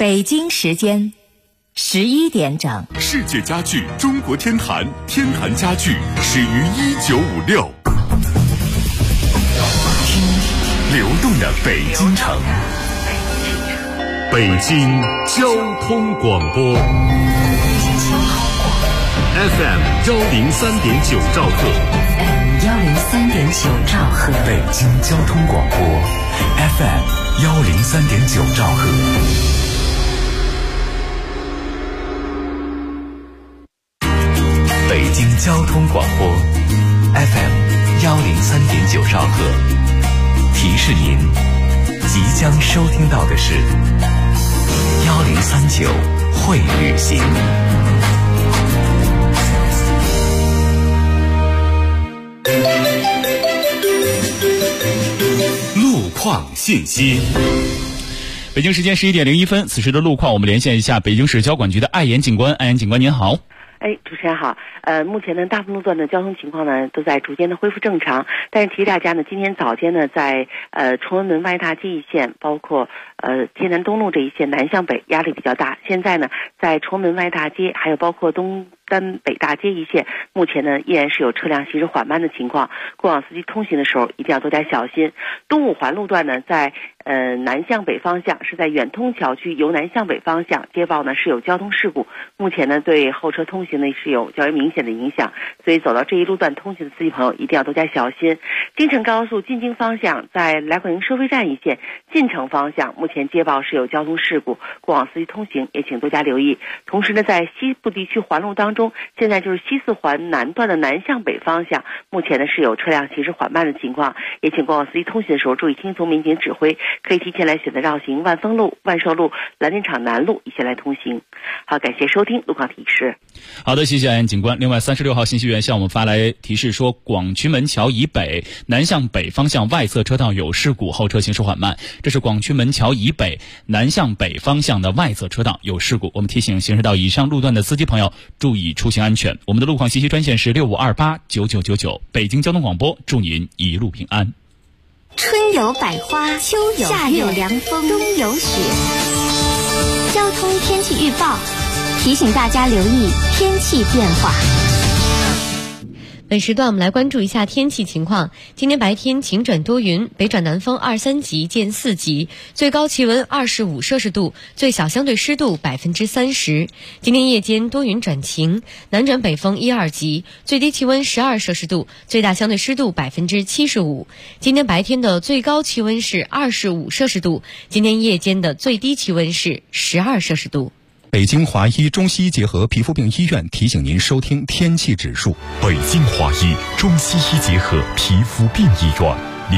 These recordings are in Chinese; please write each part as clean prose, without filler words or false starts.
北京时间11点整。 世界家具中国天坛，天坛家具始于1956。听流动的北京城，北京交通广播 FM 103.9兆赫 103.9兆赫， 北京交通广播 FM 103.9兆赫。北京交通广播 FM 103.9兆赫，提示您即将收听到的是1039会旅行。路况信息。 北京时间11点01分，此时的路况我们连线一下北京市交管局的艾岩警官。艾岩警官您好。 主持人好。目前呢，大部分路段的交通情况呢都在逐渐的恢复正常，但是提示大家呢，今天早间呢，在崇文门外大街一线，包括天南东路这一线南向北压力比较大。现在呢，在崇文门外大街还有包括东单北大街一线，目前呢依然是有车辆行驶缓慢的情况，过往司机通行的时候一定要多加小心。东五环路段呢，在南向北方向是在远通桥区由南向北方向接报呢是有交通事故，目前呢对后车通行呢是有较为明显的影响，所以走到这一路段通行的司机朋友一定要多加小心。京承高速进京方向在来广营收费站一线进城方向目前接报是有交通事故，过往司机通行也请多加留意。同时呢，在西部地区环路当中，现在就是西四环南段的南向北方向目前呢是有车辆行驶缓慢的情况，也请过往司机通行的时候注意听从民警指挥，可以提前来选择绕行万丰路、万寿路、蓝电厂南路一线来通行。好，感谢收听路况提示。 好的，谢谢艾岩警官。另外36号信息源向我们发来提示说，广渠门桥以北南向北方向外侧车道有事故，后车行驶缓慢。这是广渠门桥以北南向北方向的外侧车道有事故，我们提醒行驶到以上路段的司机朋友注意出行安全。我们的路况信息专线是65289999，北京交通广播，祝您一路平安。 春有百花，秋有夏有凉风，冬有雪。交通天气预报提醒大家留意天气变化。 本时段我们来关注一下天气情况。今天白天晴转多云，北转南风2、3级见4级，最高气温25摄氏度，最小相对湿度30%。今天夜间多云转晴，南转北风1、2级，最低气温12摄氏度，最大相对湿度75%。今天白天的最高气温是25摄氏度，今天夜间的最低气温是12摄氏度。 北京华医中西医结合皮肤病医院提醒您收听天气指数。 北京华医中西医结合皮肤病医院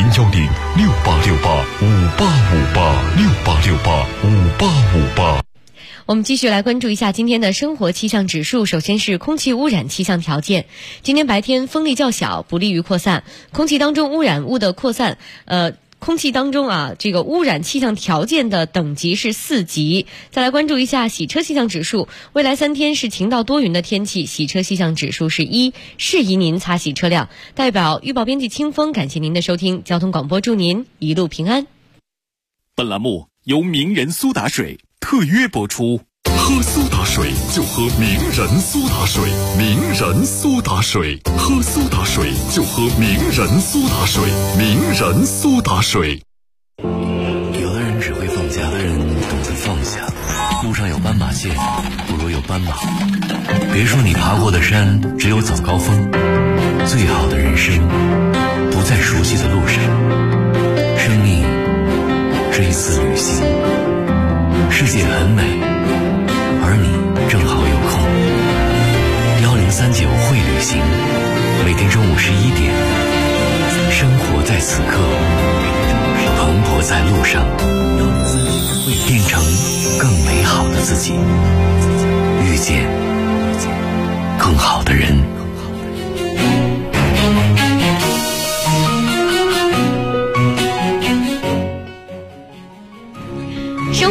，0106868585858，68685858。 我们继续来关注一下今天的生活气象指数。首先是空气污染气象条件。今天白天风力较小，不利于扩散，空气当中污染物的扩散空气当中这个污染气象条件的等级是4级。再来关注一下洗车气象指数，未来3天是晴到多云的天气，洗车气象指数是1，适宜您擦洗车辆。代表预报编辑清风，感谢您的收听，交通广播祝您一路平安。 本栏目由名人苏打水特约播出。喝苏打水就喝名人苏打水，名人苏打水，喝苏打水就喝名人苏打水，名人苏打水。 有的人只会放假，有的人懂得放下。路上有斑马线，不如有斑马。别说你爬过的山只有早高峰，最好的人生不在熟悉的路上。生命是一次旅行，世界很美，而你正好有空。1039会旅行，每天中午11点，生活在此刻，蓬勃在路上，变成更美好的自己，遇见更好的人。 生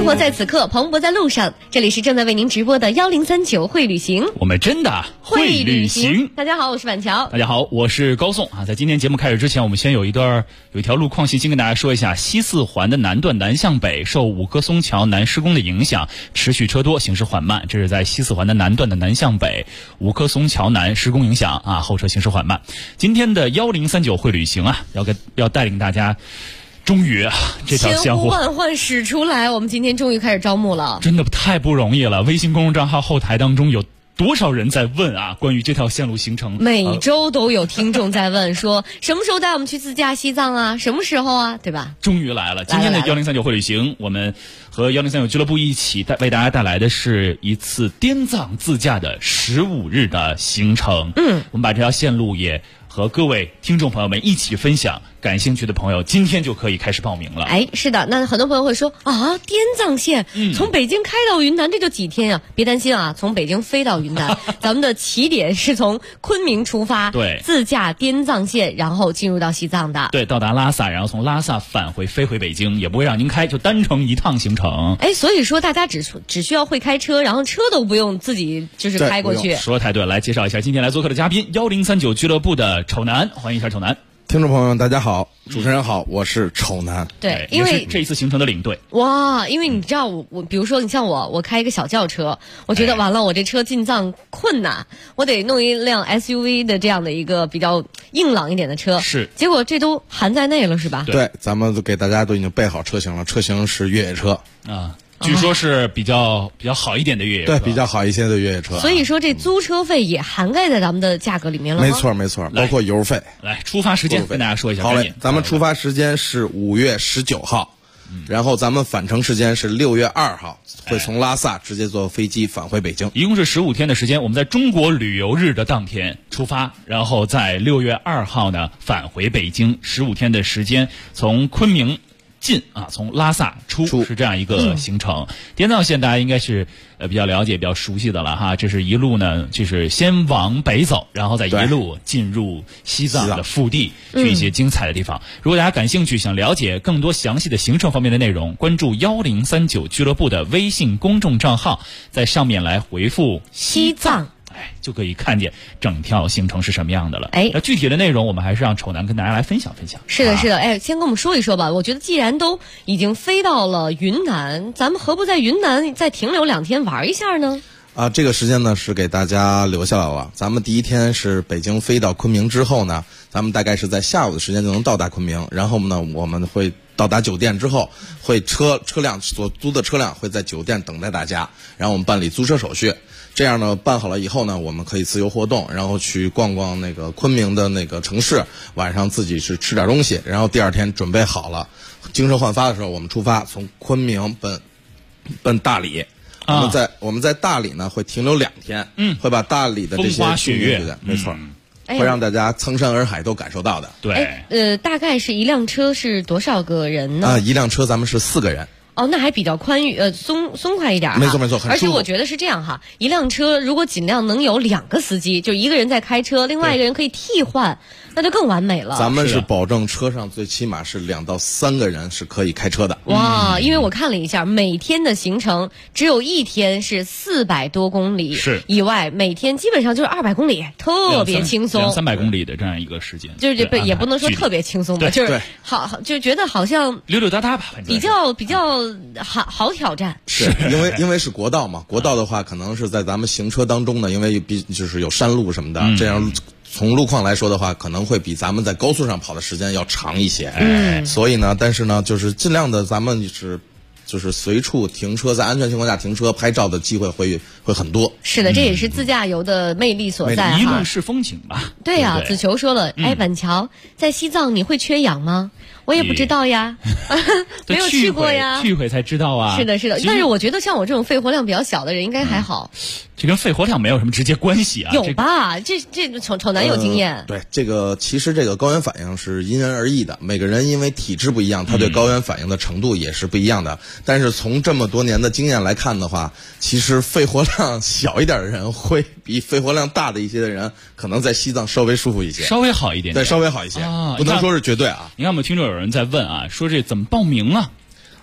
生活在此刻，蓬勃在路上。这里是正在为您直播的1039会旅行， 我们真的会旅行。 大家好，我是板桥。 大家好，我是高颂啊。在今天节目开始之前，我们先有一条路况信息跟大家说一下。西四环的南段南向北受五棵松桥南施工的影响，持续车多，行驶缓慢。这是在西四环的南段的南向北，五棵松桥南施工影响啊，后车行驶缓慢。今天的1039会旅行啊，要带领大家。终于啊，这条江湖千呼万唤始出来，我们今天终于开始招募了， 真的太不容易了。微信公众账号后台当中有多少人在问啊？关于这条线路行程， 每周都有听众在问说，什么时候带我们去自驾西藏啊？什么时候啊？对吧？ 终于来了！今天的1039会旅行，我们和1039俱乐部一起为大家带来的是一次滇藏自驾的15日的行程。我们把这条线路也和各位听众朋友们一起分享，感兴趣的朋友今天就可以开始报名了。 哎，是的，那很多朋友会说啊，滇藏线从北京开到云南，这就几天啊？别担心啊，从北京飞到云南，咱们的起点是从昆明出发， 对， 自驾滇藏线，然后进入到西藏的， 对，到达拉萨，然后从拉萨飞回北京，也不会让您开，就单程一趟行程。 哎，所以说大家只需要会开车，然后车都不用自己就是开过去。 说得太对，来介绍一下今天来做客的嘉宾，1039俱乐部的丑男，欢迎一下丑男。 听众朋友们，大家好，主持人好，我是丑男。 对，因为这一次行程的领队。 哇，因为你知道我比如说你像我开一个小轿车，我觉得完了，我这车进藏困难，我得弄一辆 SUV 的这样的一个比较硬朗一点的车。 是， 结果这都含在内了，是吧？ 对，咱们给大家都已经备好车型了，车型是越野车啊。据说是比较好一点的越野车， 对，比较好一些的越野车。 所以说这租车费也涵盖在咱们的价格里面了吗？ 没错，包括油费。 来，出发时间跟大家说一下。 好嘞，咱们出发时间是5月19号，然后咱们返程时间是6月2号，会从拉萨直接坐飞机返回北京。 一共是15天的时间，我们在中国旅游日的当天出发，然后在6月2号呢返回北京，15天的时间，从昆明进啊，从拉萨出是这样一个行程。滇藏线大家应该是比较了解、比较熟悉的了哈。这是一路呢，就是先往北走，然后再一路进入西藏的腹地，去一些精彩的地方。如果大家感兴趣，想了解更多详细的行程方面的内容，关注1039俱乐部的微信公众账号，在上面来回复西藏。就可以看见整条行程是什么样的了。那具体的内容我们还是让丑男跟大家来分享分享。 是的，先跟我们说一说吧。我觉得既然都已经飞到了云南，咱们何不在云南再停留2天玩一下呢？ 这个时间呢是给大家留下来了。咱们第一天是北京飞到昆明之后呢，咱们大概是在下午的时间就能到达昆明，然后呢我们会到达酒店之后，会车辆所租的车辆会在酒店等待大家，然后我们办理租车手续。这样呢，办好了以后呢，我们可以自由活动，然后去逛逛那个昆明的那个城市，晚上自己是吃点东西，然后第2天准备好了，精神焕发的时候，我们出发，从昆明奔大理。我们在大理呢会停留2天，会把大理的这些风花雪月， 没错，会让大家苍山洱海都感受到的。 对， 大概是一辆车是多少个人呢？ 一辆车咱们是4个人。 那还比较宽裕，松快一点。 没错，很舒服。 而且我觉得是这样哈，一辆车如果尽量能有2个司机，就一个人在开车，另外一个人可以替换，那就更完美了。 咱们是保证车上最起码是2到3个人是可以开车的。 哇，因为我看了一下，每天的行程只有1天是400多公里， 是以外每天基本上就是200公里，特别轻松 ，200-300公里的这样一个时间， 就是也不能说特别轻松吧，就是好，就觉得好像溜溜达达吧， 比较好挑战。 是因为是国道嘛，国道的话可能是在咱们行车当中呢，因为就是有山路什么的，这样从路况来说的话，可能会比咱们在高速上跑的时间要长一些。所以呢，但是呢，就是尽量的咱们就是随处停车，在安全情况下停车拍照的机会会很多。 是的，这也是自驾游的魅力所在哈。 一路是风景吧。 对呀，子球说了，板桥在西藏你会缺氧吗？我也不知道呀，没有去过呀， 去回才知道啊。 是的，但是我觉得像我这种肺活量比较小的人应该还好。 这跟肺活量没有什么直接关系啊。 有吧？这丑男有经验。 对，其实这个高原反应是因人而异的，每个人因为体质不一样，他对高原反应的程度也是不一样的。但是从这么多年的经验来看的话，其实肺活量小一点的人会比肺活量大的一些的人，可能在西藏稍微舒服一些， 稍微好一点。 对，稍微好一些，不能说是绝对啊。 你看我们听众有人在问啊，说这怎么报名啊？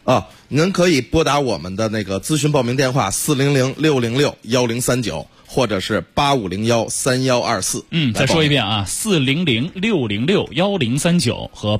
您可以拨打我们的那个咨询报名电话400-606-1039，或者是8501-3124。 再说一遍啊，400-606-1039和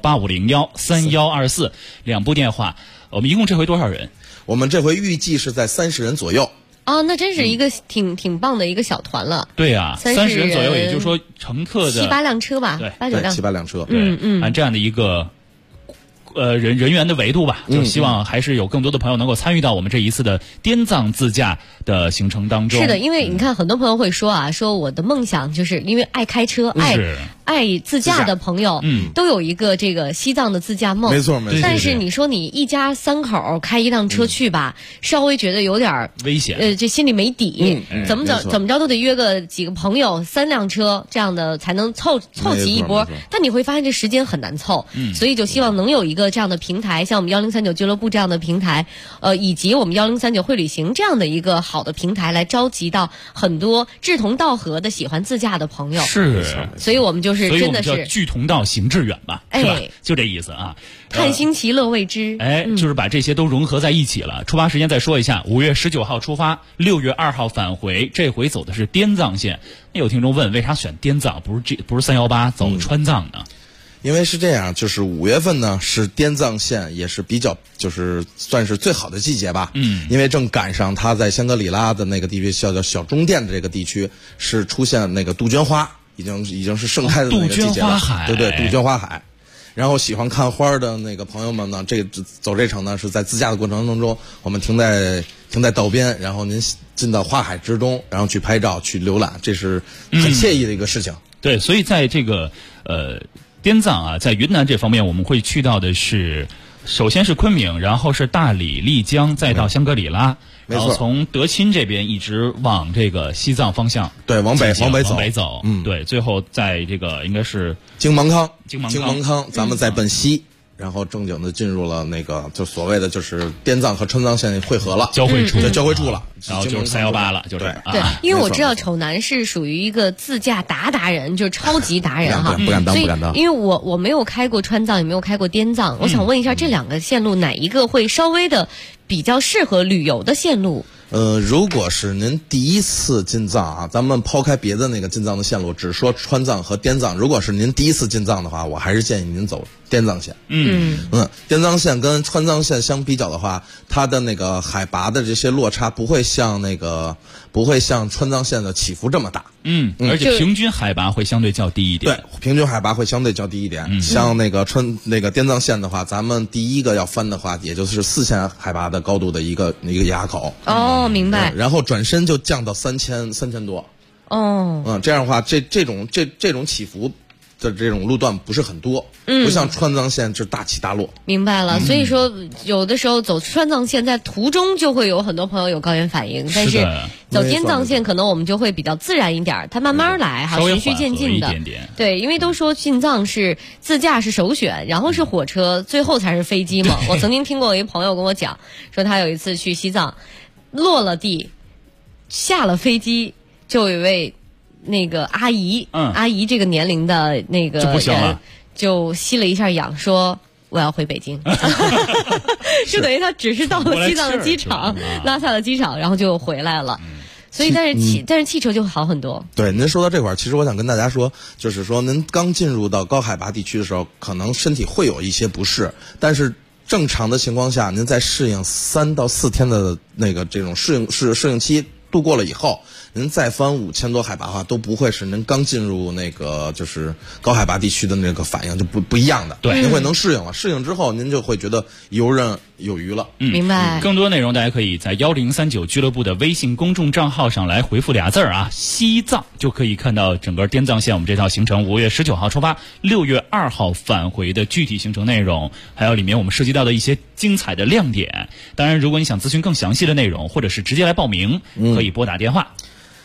8501-3124两部电话。我们一共这回多少人？ 我们这回预计是在30人左右。 那真是一个挺棒的一个小团了。 对啊，30人左右，也就是说乘客的 7、8辆车吧， 对 ，8、9辆 ，7、8辆车。 按这样的一个人员的维度吧，就希望还是有更多的朋友能够参与到我们这一次的滇藏自驾的行程当中。 是的，因为你看很多朋友会说说我的梦想就是因为爱开车，爱自驾的朋友，都有一个这个西藏的自驾梦。 没错。 但是你说你一家3口开一辆车去吧，稍微觉得有点危险， 这心里没底。怎么着都得约个几个朋友，3辆车这样的才能凑齐一波。但你会发现这时间很难凑，所以就希望能有一个这样的平台，像我们1039俱乐部这样的平台，以及我们1039会旅行这样的一个好的平台，来召集到很多志同道合的喜欢自驾的朋友。 是， 所以我们就是真的是聚同道行致远吧，是吧？就这意思啊。 探新奇乐未知， 就是把这些都融合在一起了。出发时间再说一下，5月19号出发，6月2号返回。这回走的是滇藏线。有听众问，为啥选滇藏，不是318走川藏呢？ 因为是这样，就是5月份呢是滇藏线也是比较就是算是最好的季节吧。因为正赶上它在香格里拉的那个地区叫小中甸的这个地区是出现那个杜鹃花，已经是盛开的那个季节了。对，杜鹃花海。然后喜欢看花的那个朋友们呢，走这程呢是在自驾的过程当中，我们停在道边，然后您进到花海之中，然后去拍照去浏览，这是很惬意的一个事情。 对，所以在这个滇藏啊，在云南这方面，我们会去到的是，首先是昆明，然后是大理、丽江，再到香格里拉，然后从德钦这边一直往这个西藏方向， 对，往北走，对，最后在这个应该是经芒康，咱们再奔西。然后正经的进入了那个就所谓的就是滇藏和川藏线汇合了， 交汇处了， 然后就是318了，就是对，因为我知道丑男是属于一个自驾达人，就是超级达人哈， 不敢当。 因为我没有开过川藏，也没有开过滇藏，我想问一下这两个线路哪一个会稍微的比较适合旅游的线路？ 如果是您第一次进藏啊，咱们抛开别的那个进藏的线路，只说川藏和滇藏。如果是您第一次进藏的话，我还是建议您走滇藏线。滇藏线跟川藏线相比较的话，它的那个海拔的这些落差不会像川藏线的起伏这么大。 而且平均海拔会相对较低一点。 对，平均海拔会相对较低一点。像那个滇藏线的话，咱们第一个要翻的话，也就是4000海拔的高度的一个垭口。 明白。 然后转身就降到3000多。这样的话，这种起伏的这种路段不是很多，不像川藏线是大起大落。 明白了，所以说有的时候走川藏线在途中就会有很多朋友有高原反应，但是走滇藏线可能我们就会比较自然一点，它慢慢来哈，循序渐进的。对，因为都说进藏是自驾是首选，然后是火车，最后才是飞机嘛。我曾经听过一朋友跟我讲，说他有一次去西藏，落了地，下了飞机，就有一位那个阿姨，阿姨这个年龄的那个人就吸了一下氧，说我要回北京，就等于他只是到了西藏的机场，拉萨的机场，然后就回来了。所以，但是汽车就好很多。 对，您说到这块儿，其实我想跟大家说，就是说您刚进入到高海拔地区的时候，可能身体会有一些不适，但是正常的情况下，您在适应3到4天的那个这种适应期度过了以后，您再翻5000多海拔的话，都不会是您刚进入那个就是高海拔地区的那个反应就不一样的。 对， 您会能适应了，适应之后您就会觉得游刃有余了。 明白。 更多内容大家可以在1039俱乐部的微信公众账号上来回复俩字啊，西藏，就可以看到整个滇藏线我们这套行程5月19号出发，6月2号返回的具体行程内容，还有里面我们涉及到的一些精彩的亮点。当然，如果你想咨询更详细的内容，或者是直接来报名，可以拨打电话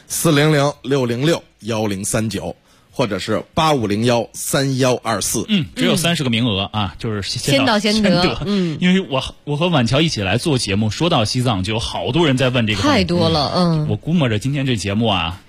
400-606-1039，或者是8501-3124。 只有30个名额啊，就是先到先得。 因为我和婉乔一起来做节目，说到西藏就有好多人在问这个， 太多了。 我估摸着今天这节目啊，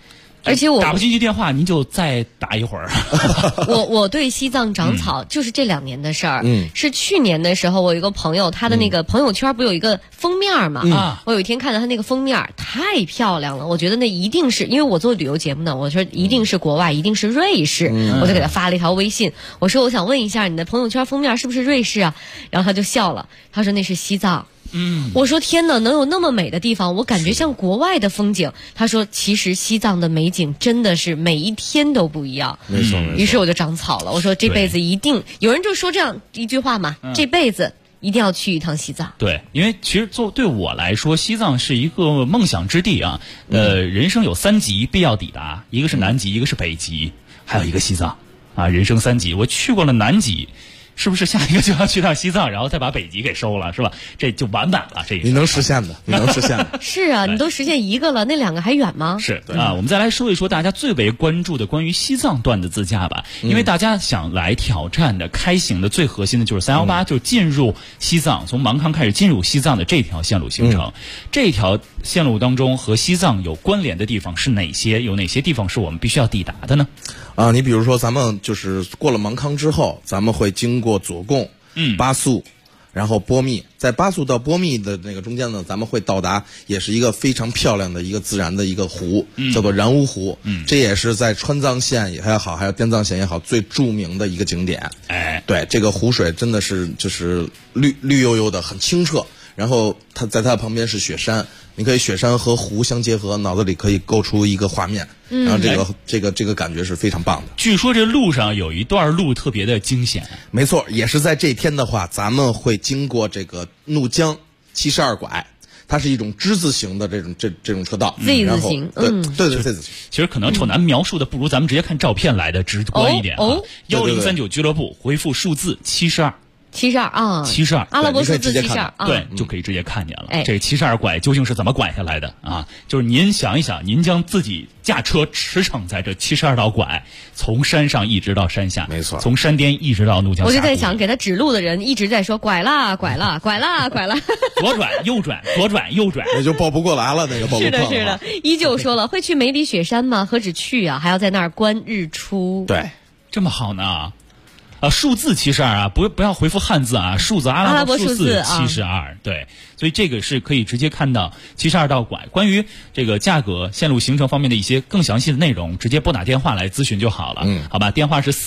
而且我打不进去电话，您就再打一会儿。 我对西藏长草就是这2年的事儿。是去年的时候，我有一个朋友，他的那个朋友圈不有一个封面嘛？我有一天看到他那个封面太漂亮了，我觉得那一定是因为我做旅游节目呢，我说一定是国外，一定是瑞士，我就给他发了一条微信，我说我想问一下你的朋友圈封面是不是瑞士啊？然后他就笑了，他说那是西藏。我说天哪，能有那么美的地方，我感觉像国外的风景。他说其实西藏的美景真的是每一天都不一样。 没错。 于是我就长草了，我说这辈子一定，有人就说这样一句话嘛，这辈子一定要去一趟西藏。 对，因为其实对我来说，西藏是一个梦想之地啊。人生有3极必要抵达，一个是南极，一个是北极，还有一个西藏啊。人生3极，我去过了南极。是不是下一个就要去趟西藏，然后再把北极给收了，是吧？这就完满了。这一你能实现的，你能实现的。 是啊，你都实现一个了，那2个还远吗？ 是啊，我们再来说一说大家最为关注的关于西藏段的自驾吧。因为大家想来挑战的、开行的最核心的就是318，就是进入西藏，从芒康开始进入西藏的这条线路行程。这条线路当中和西藏有关联的地方是哪些？有哪些地方是我们必须要抵达的呢？ 你比如说，咱们就是过了芒康之后，咱们会经过左贡、巴素，然后波密。在巴素到波密的那个中间呢，咱们会到达也是一个非常漂亮的一个自然的一个湖，叫做然乌湖。这也是在川藏线也好，还有滇藏线也好，最著名的一个景点。对，这个湖水真的是就是绿油油的，很清澈。然后它的旁边是雪山，你可以雪山和湖相结合，脑子里可以构出一个画面。然后这个感觉是非常棒的。 据说这路上有一段路特别的惊险。 没错，也是在这天的话，咱们会经过这个怒江72拐，它是一种之字形的这种车道。 Z 字形， 对 Z 字形。 其实可能丑男描述的不如咱们直接看照片来的直观一点。1039俱乐部回复数字72。72啊，72， 阿拉伯数字72， 对，就可以直接看见了。这72拐究竟是怎么拐下来的啊？就是您想一想，您将自己驾车驰骋在这72道拐，从山上一直到山下， 没错， 从山巅一直到怒江峡谷。 我就在想，给他指路的人一直在说拐啦，拐啦，拐啦，拐啦， 左转右转，左转右转， 那就报不过来了，那个报不过来了。 是的，依旧说了，会去梅里雪山吗？何止去啊，还要在那儿观日出。 对， 这么好呢。数字72啊，不要回复汉字啊，数字阿拉伯数字72，对，所以这个是可以直接看到72道拐。关于这个价格、线路行程方面的一些更详细的内容，直接拨打电话来咨询就好了。好吧，电话是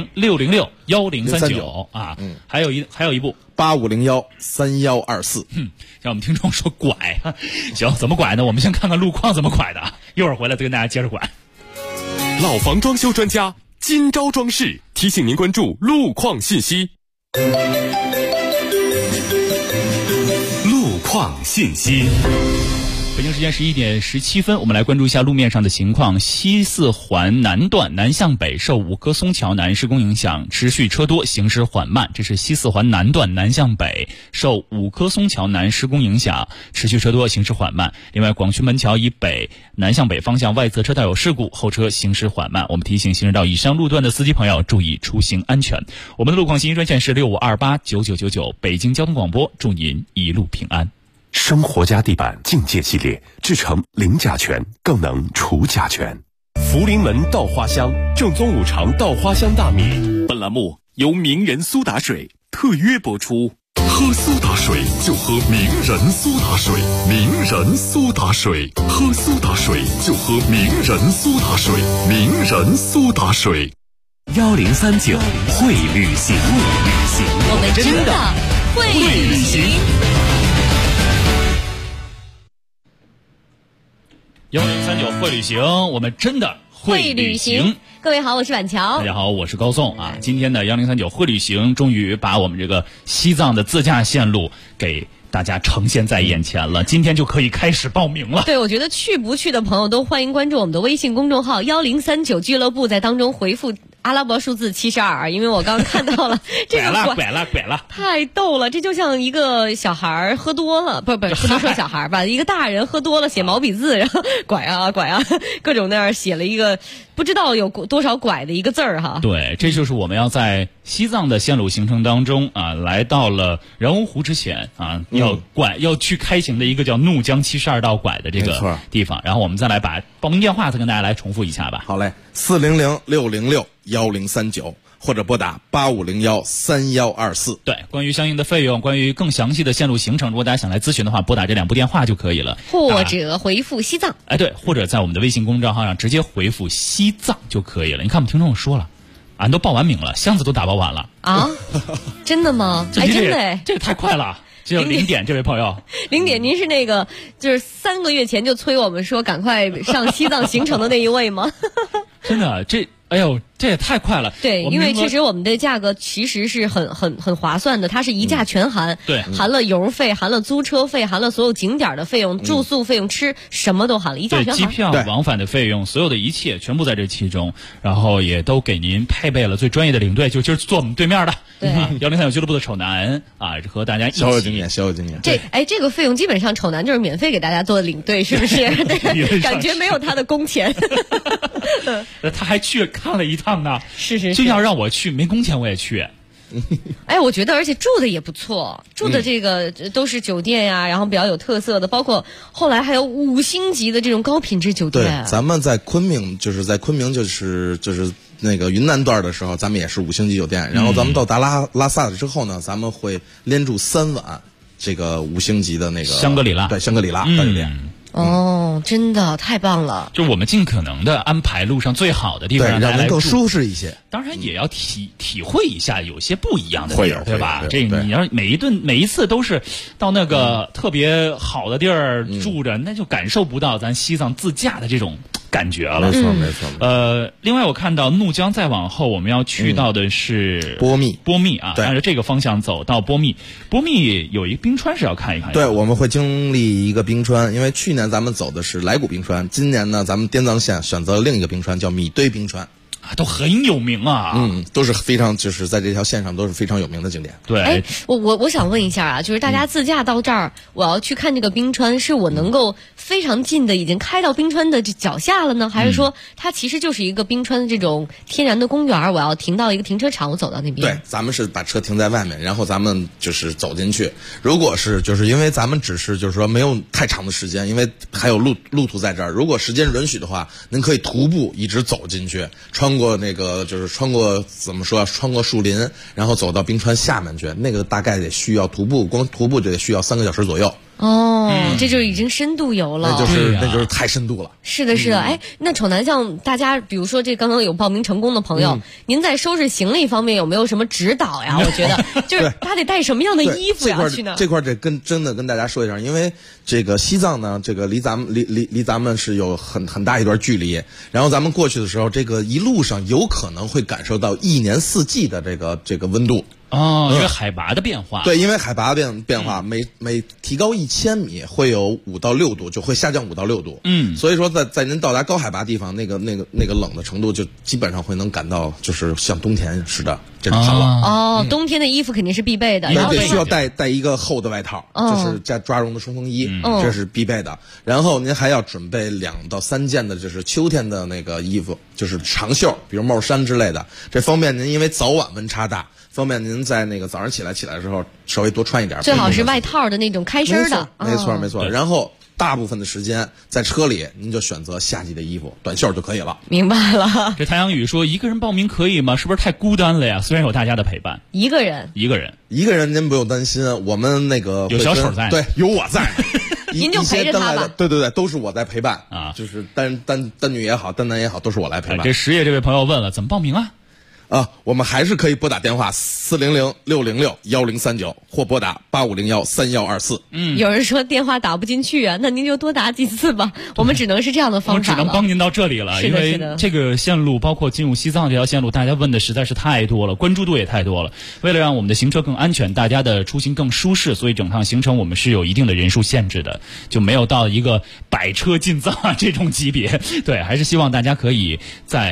400-606-1039啊。还有一部 8501-3124。 像我们听众说拐，行，怎么拐呢？我们先看看路况怎么拐的，一会儿回来再跟大家接着拐。 老房装修专家今朝装饰提醒您关注路况信息。路况信息。 北京时间11点17分，我们来关注一下路面上的情况。西四环南段南向北受五棵松桥南施工影响，持续车多，行驶缓慢。这是西四环南段南向北受五棵松桥南施工影响，持续车多，行驶缓慢。另外，广渠门桥以北南向北方向外侧车道有事故，后车行驶缓慢。我们提醒行驶到以上路段的司机朋友注意出行安全。我们的路况信息专线是65289999，北京交通广播，祝您一路平安。 生活家地板境界系列，制成零甲醛，更能除甲醛。福临门稻花香，正宗五常稻花香大米。本栏目由名人苏打水特约播出。喝苏打水就喝名人苏打水，名人苏打水，喝苏打水就喝名人苏打水，名人苏打水。 1039会旅行， 我们真的会旅行。 1039会旅行，我们真的会旅行。 各位好，我是婉乔。 大家好，我是高颂啊。今天的1039会旅行终于把我们这个西藏的自驾线路给大家呈现在眼前了，今天就可以开始报名了。 对，我觉得去不去的朋友都欢迎关注我们的微信公众号1039俱乐部，在当中回复阿拉伯数字72，因为我刚看到了这个拐了， 太逗了，这就像一个小孩喝多了，不能说小孩吧，一个大人喝多了写毛笔字，然后拐啊，各种那样写了一个不知道有多少拐的一个字儿哈。 对，这就是我们要在西藏的线路行程当中啊，来到了人翁湖之前啊，要去开行的一个叫怒江72道拐的这个地方，然后我们再来把报名电话再跟大家来重复一下吧。 好嘞，400-606-1039，或者拨打8501-3124。 对，关于相应的费用，关于更详细的线路行程，如果大家想来咨询的话，拨打这2部电话就可以了， 或者回复西藏。 对，或者在我们的微信公众号上直接回复西藏就可以了。你看我们听众说了，俺都报完名了，箱子都打包完了啊？真的吗？真的， 这个太快了。只有0点，这位朋友 ，0点，您是那个就是3个月前就催我们说赶快上西藏行程的那一位吗？ 真的，哎呦，这也太快了。 对，因为确实我们的价格其实是很划算的，它是一价全含， 对， 含了油费，含了租车费，含了所有景点的费用、住宿费用、吃什么都含了，一价全含。 机票、往返的费用，所有的一切全部在这其中，然后也都给您配备了最专业的领队，就今儿坐我们对面的， 对 ，103俱乐部的丑男啊，和大家一起。 小有经验。 这个费用基本上丑男就是免费给大家做的领队，是不是？感觉没有他的工钱。 他还去看了一趟呢， 是， 就要让我去，没工钱我也去。 我觉得而且住的也不错，住的这个都是酒店呀，然后比较有特色的，包括后来还有5星级的这种高品质酒店。 对，咱们在昆明就是那个云南段的时候，咱们也是5星级酒店，然后咱们到达拉萨之后呢，咱们会连住3晚这个5星级的那个香格里拉， 对，香格里拉大酒店。 真的太棒了！ 就我们尽可能的安排路上最好的地方， 对，让人更舒适一些。 当然也要体会一下有些不一样的地儿，对吧？ 这你要每一次都是到那个特别好的地儿住着，那就感受不到咱西藏自驾的这种感觉了。 没错。 另外我看到怒江再往后我们要去到的是波密啊，按照这个方向走到波密有一个冰川是要看一看。 对，我们会经历一个冰川，因为去年咱们走的是来古冰川，今年呢咱们滇藏线选择了另一个冰川叫米堆冰川。 都很有名啊， 都是非常就是在这条线上都是非常有名的景点。 对， 我想问一下啊，就是大家自驾到这儿，我要去看这个冰川，是我能够非常近的已经开到冰川的脚下了呢，还是说它其实就是一个冰川的这种天然的公园，我要停到一个停车场，我走到那边？ 对，咱们是把车停在外面，然后咱们就是走进去。如果是就是因为咱们只是就是说没有太长的时间，因为还有路途在这儿，如果时间允许的话，您可以徒步一直走进去，穿过怎么说，穿过树林，然后走到冰川下面去，那个大概得需要光徒步就得需要3个小时左右。 这就已经深度游了， 那就是太深度了。 是的。那丑男像大家，比如说这刚刚有报名成功的朋友，您在收拾行李方面有没有什么指导呀？我觉得就是他得带什么样的衣服呀去呢？ 这块得真的跟大家说一下，因为这个西藏呢，这个离咱们是有很大一段距离，然后咱们过去的时候，这个一路上有可能会感受到1年4季的这个温度。 因为海拔的变化。 对，因为海拔变化，每提高1000米会有5到6度，就会下降5到6度。所以说在您到达高海拔地方，那个冷的程度就基本上会能感到就是像冬天似的这种寒冷。 冬天的衣服肯定是必备的， 然后需要带一个厚的外套，就是加抓绒的冲锋衣，这是必备的。然后您还要准备2到3件的，就是秋天的那个衣服，就是长袖，比如帽衫之类的，这方便您因为早晚温差大。方便您在那个早上起来的时候稍微多穿一点， 最好是外套的那种开身的。 没错。然后大部分的时间在车里，您就选择夏季的衣服，短袖就可以了。 明白了。 这太阳雨说一个人报名可以吗？是不是太孤单了呀？虽然有大家的陪伴， 一个人您不用担心，我们那个有小丑在， 对，有我在。 您就陪着他吧。 对，都是我在陪伴啊，就是单女也好，单男也好，都是我来陪伴。 这实业这位朋友问了，怎么报名啊？ 我们还是可以拨打电话400-606-1039，或拨打8501-3124。 有人说电话打不进去啊，那您就多打几次吧。我们只能是这样的方法了。 我只能帮您到这里了，因为这个线路包括进入西藏这条线路，大家问的实在是太多了，关注度也太多了。为了让我们的行车更安全，大家的出行更舒适，所以整趟行程我们是有一定的人数限制的，就没有到一个100车进藏这种级别。对，还是希望大家可以在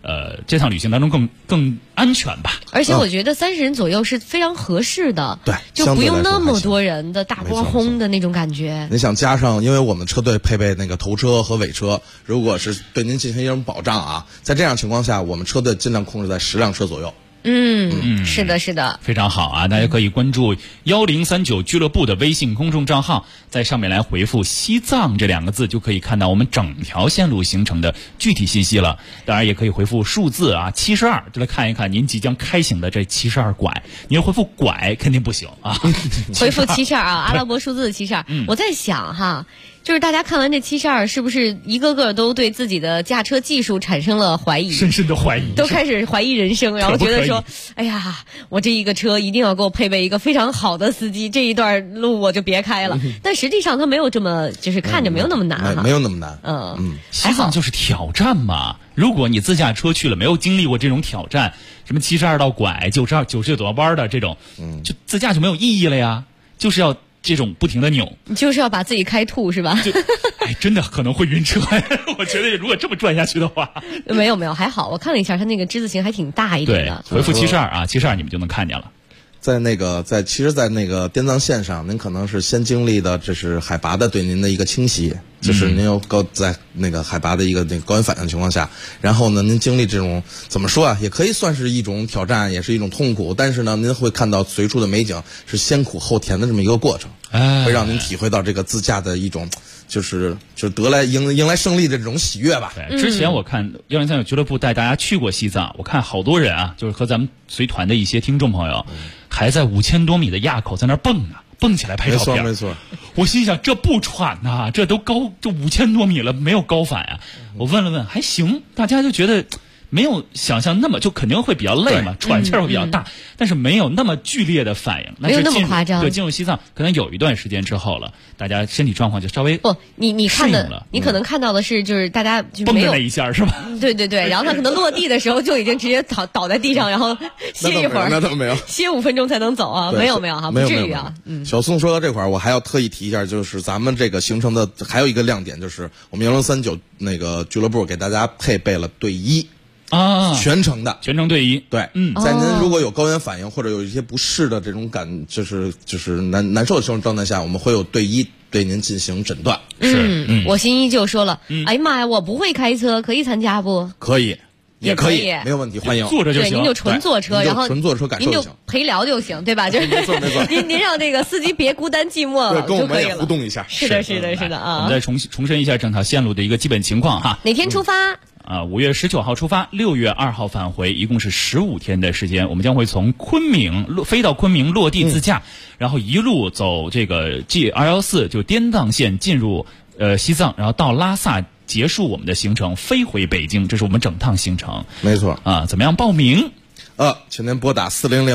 这趟旅行当中更安全吧。 而且我觉得30人左右是非常合适的， 对， 就不用那么多人的大波轰的那种感觉。 你想加上，因为我们车队配备那个头车和尾车，如果是对您进行一种保障啊，在这样情况下，我们车队尽量控制在10辆车左右。 是的，是的， 非常好啊！大家可以关注1039俱乐部的微信公众账号，在上面来回复西藏这2个字，就可以看到我们整条线路行程的具体信息了。当然也可以回复数字啊72，就来看一看您即将开行的这72拐。您回复拐肯定不行啊， 回复72啊，阿拉伯数字72。我在想哈，就是大家看完这72，是不是一个个都对自己的驾车技术产生了怀疑， 深深的怀疑， 都开始怀疑人生，然后觉得说，哎呀，我这一个车一定要给我配备一个非常好的司机，这一段路我就别开了。但实际上它没有这么，就是看着没有那么难， 没有那么难。 西藏就是挑战嘛。如果你自驾车去了，没有经历过这种挑战，什么72道拐、90多弯的这种，就自驾就没有意义了呀。就是要这种不停的扭， 你就是要把自己开吐是吧？ 真的可能会晕车。我觉得如果这么转下去的话， 没有，还好，我看了一下，它那个之字形还挺大一点的。 对，回复72啊，72你们就能看见了。 在那个滇藏线上，您可能是先经历的，这是海拔的对您的一个侵袭，就是您有在那个海拔的一个那个高原反应情况下，然后呢，您经历这种怎么说啊，也可以算是一种挑战，也是一种痛苦，但是呢，您会看到随处的美景是先苦后甜的这么一个过程，会让您体会到这个自驾的一种就是得来迎来胜利的这种喜悦吧。 对，之前我看1039俱乐部带大家去过西藏，我看好多人啊，就是和咱们随团的一些听众朋友，还在5000多米的垭口在那儿蹦呢。蹦起来拍照片， 没错。 我心想，这不喘呐，这都5000多米了，没有高反啊。我问了问，还行，大家就觉得没有想象那么，就肯定会比较累嘛，喘气儿会比较大，但是没有那么剧烈的反应， 没有那么夸张。 对，进入西藏可能有一段时间之后了，大家身体状况就稍微不，你看的，你可能看到的是就是大家就蹦的那一下是吧？ 对，然后他可能落地的时候就已经直接倒在地上，然后歇一会儿， 那倒没有， 歇5分钟才能走啊，没有哈，不至于啊。 小宋说到这块儿，我还要特意提一下，就是咱们这个行程的还有一个亮点，就是我们1039那个俱乐部给大家配备了队医。全程队医， 对，在您如果有高原反应或者有一些不适的这种就是难受的这种状态下，我们会有队医对您进行诊断。 我新一就说了，哎呀妈呀，我不会开车，可以参加不？ 可以，也可以，没有问题，欢迎坐着就行。 对，您就纯坐车，然后纯坐车感受就行， 您就陪聊就行，对吧？就是没错。 您让这个司机别孤单寂寞了， 跟我们也互动一下。 是的啊。 我们再重申一下整条线路的一个基本情况哈。 哪天出发 ？5月19号出发，6月2号返回，一共是15天的时间。我们将会从昆明飞到昆明落地自驾，然后一路走这个 G214就滇藏线进入西藏，然后到拉萨结束我们的行程，飞回北京。这是我们整趟行程。 没错啊，怎么样报名？ 请您拨打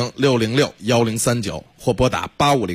400-606-1039或拨打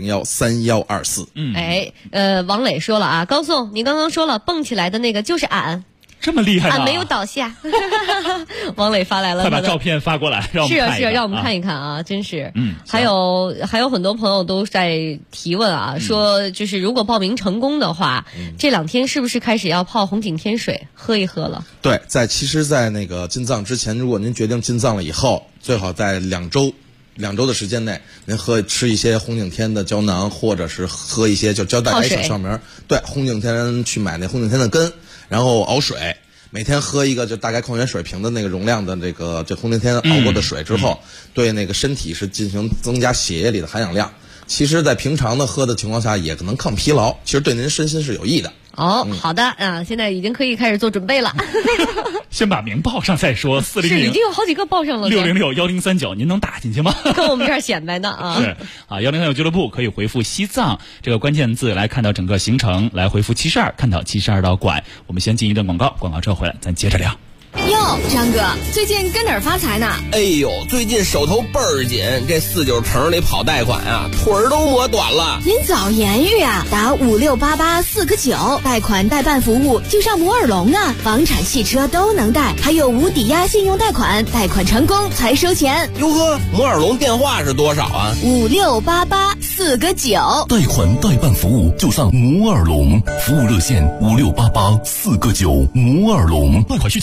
8501-3124。 王磊说了啊，高颂，你刚刚说了蹦起来的那个就是俺。 这么厉害吗？ 俺没有倒下。王磊发来了， 快把照片发过来，让我们看一看。 是让我们看一看啊，真是。还有很多朋友都在提问啊，说就是如果报名成功的话，这2天是不是开始要泡红景天水喝一喝了？ 对，其实在那个进藏之前，如果您决定进藏了以后，最好在2周的时间内，您吃一些红景天的胶囊，或者是喝一些就教大家小窍门。对，红景天去买那红景天的根。然后熬水，每天喝一个就大概矿泉水瓶的那个容量的这红景天熬过的水之后，对那个身体是进行增加血液里的含氧量。其实在平常的喝的情况下也能抗疲劳，其实对您身心是有益的。 好的啊，现在已经可以开始做准备了。 先把名报上再说。400 是已经有好几个报上了。 606-1039，您能打进去吗？ 跟我们这儿显摆呢啊。 是啊，1039俱乐部可以回复西藏这个关键字来看到整个行程，来回复72看到72道拐。我们先进一段广告，广告之后回来咱接着聊。 哟，张哥，最近跟哪儿发财呢？ 哎呦，最近手头倍儿紧，这49城里跑贷款啊，腿儿都磨短了。 您早言语啊，打5688-4个9，贷款代办服务就上摩尔龙啊，房产、汽车都能贷，还有无抵押信用贷款，贷款成功才收钱。 哟呵，摩尔龙电话是多少啊 ？5688-4个9， 贷款代办服务就上摩尔龙，服务热线5688-4个9，摩尔龙，贷款需谨慎。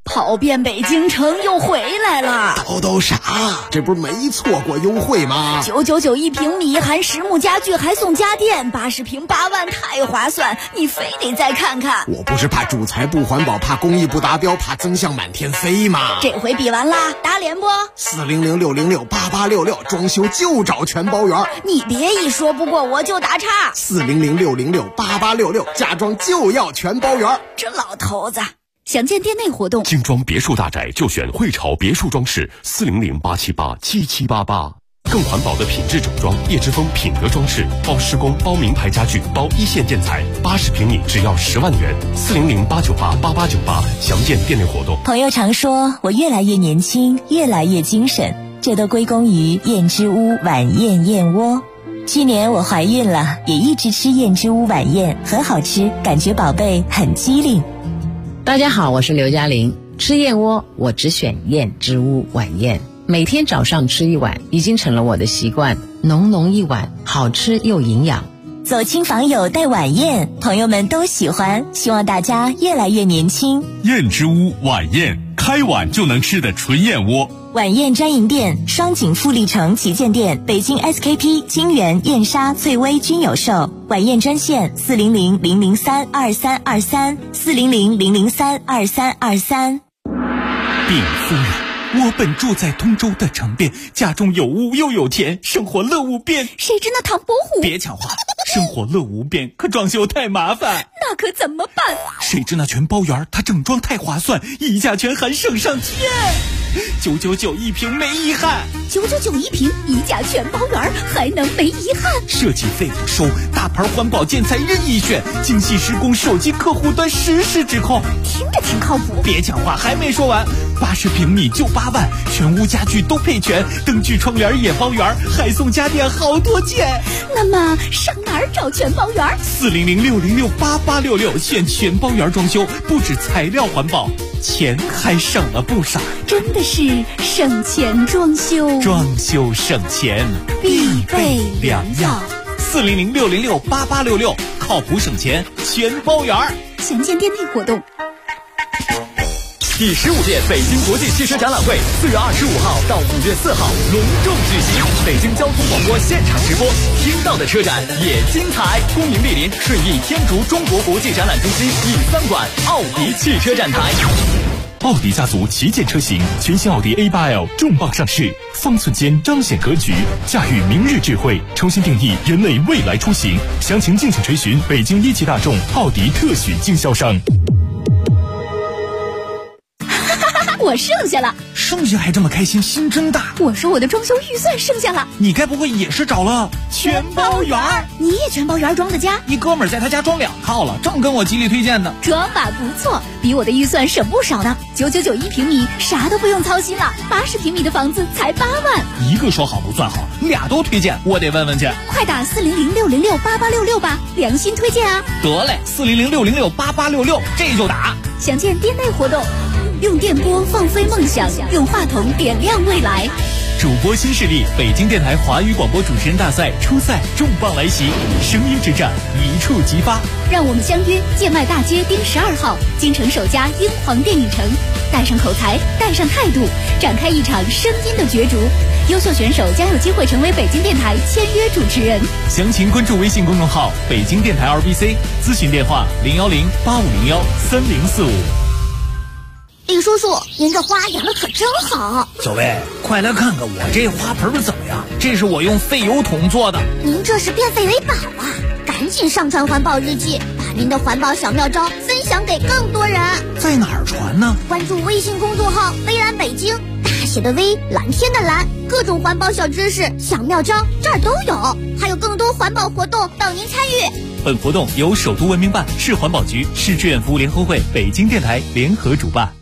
跑遍北京城又回来了。 叨啥？这不是没错过优惠吗 ？999一平米，含实木家具还送家电，80平8万，太划算！你非得再看看。 我不是怕主材不环保，怕工艺不达标，怕增项满天飞吗？ 这回比完啦，打脸不 ？400-606-8866，装修就找全包圆。 你别一说不过我就打岔。 400-606-8866，家装就要全包圆。 这老头子。详见店内活动。 精装别墅大宅就选汇潮别墅装饰，400-878-7788。更环保的品质整装，叶之峰品格装饰，包施工，包名牌家具，包一线建材，80平米只要10万元。400-898-8898，详见店内活动。 朋友常说我越来越年轻，越来越精神，这都归功于燕之屋晚宴燕窝。去年我怀孕了，也一直吃燕之屋晚宴，很好吃，感觉宝贝很机灵。 大家好，我是刘嘉玲。吃燕窝我只选燕之屋晚宴，每天早上吃一碗，已经成了我的习惯。浓浓一碗，好吃又营养。 走亲访友带晚宴，朋友们都喜欢，希望大家越来越年轻。 燕之屋晚宴，开碗就能吃的纯燕窝。 晚宴专营店：双井富力城旗舰店、北京 SKP、金源、燕莎、翠微均有售。晚宴专线400-003-2323，400-003-2323。 禀夫人，我本住在通州的城边，家中有屋又有田，生活乐无边。 谁知那唐伯虎？ 别抢话，生活乐无边，可装修太麻烦。 那可怎么办？ 谁知那全包圆，它整装太划算，溢价全含省上天。999一平没遗憾 ，999一平，溢价全包圆，还能没遗憾？ 设计费不收，大牌环保建材任意选，精细施工，手机客户端实时指控， 听着挺靠谱。 别讲话，还没说完，80平米就8万，全屋家具都配全，灯具窗帘也包圆，还送家电好多件。 那么上哪儿找全包圆 ？400-606-8866，选全包圆装修，不止材料环保，钱还省了不少。 真的是省钱装修， 装修省钱必备良药。 400-606-8866，靠谱省钱全包圆。 详见店内活动。 第15届北京国际汽车展览会4月25号到5月4号隆重举行，北京交通广播现场直播，听到的车展也精彩。恭迎莅临顺义天竺中国国际展览中心E3馆奥迪汽车展台。 奥迪家族旗舰车型，全新奥迪 A8L 重磅上市，方寸间彰显格局，驾驭明日智慧，重新定义人类未来出行。详情敬请垂询北京一汽大众奥迪特许经销商。 我剩下了， 剩下还这么开心，心真大。 我说我的装修预算剩下了， 你该不会也是找了全包圆？ 你也全包圆装的家？ 一哥们儿在他家装2套了，正跟我极力推荐呢。 装法不错，比我的预算省不少呢。999一平米，啥都不用操心了，80平米的房子才8万。 一个说好不算好，俩都推荐，我得问问去。 快打400-606-8866吧，良心推荐啊！ 得嘞，400-606-8866，这就打。 详见店内活动。用电波放飞梦想，用话筒点亮未来。 主播新势力，北京电台华语广播主持人大赛初赛重磅来袭，声音之战一触即发。 让我们相约建外大街丁12号，京城首家英皇电影城，带上口才，带上态度，展开一场声音的角逐。优秀选手将有机会成为北京电台签约主持人。 详情关注微信公众号北京电台 RBC， 咨询电话010-8501-3045。 李叔叔，您这花养的可真好。 小薇，快来看看我这花盆怎么样？这是我用废油桶做的。 您这是变废为宝啊！赶紧上传环保日记，把您的环保小妙招分享给更多人。 在哪儿传呢？ 关注微信公众号微蓝北京，大写的微，蓝天的蓝，各种环保小知识、小妙招这儿都有，还有更多环保活动等您参与。 本活动由首都文明办、市环保局、市志愿服务联合会、北京电台联合主办。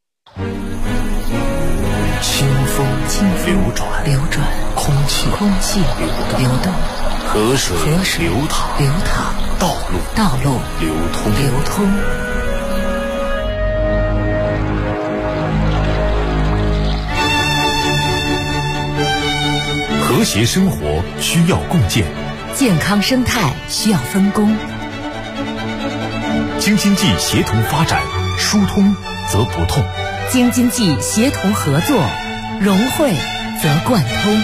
清风流转，空气流动，河水流淌，道路流通。 和谐生活需要共建， 健康生态需要分工。 京津冀协同发展，疏通则不痛。 京津冀协同合作，融汇则贯通。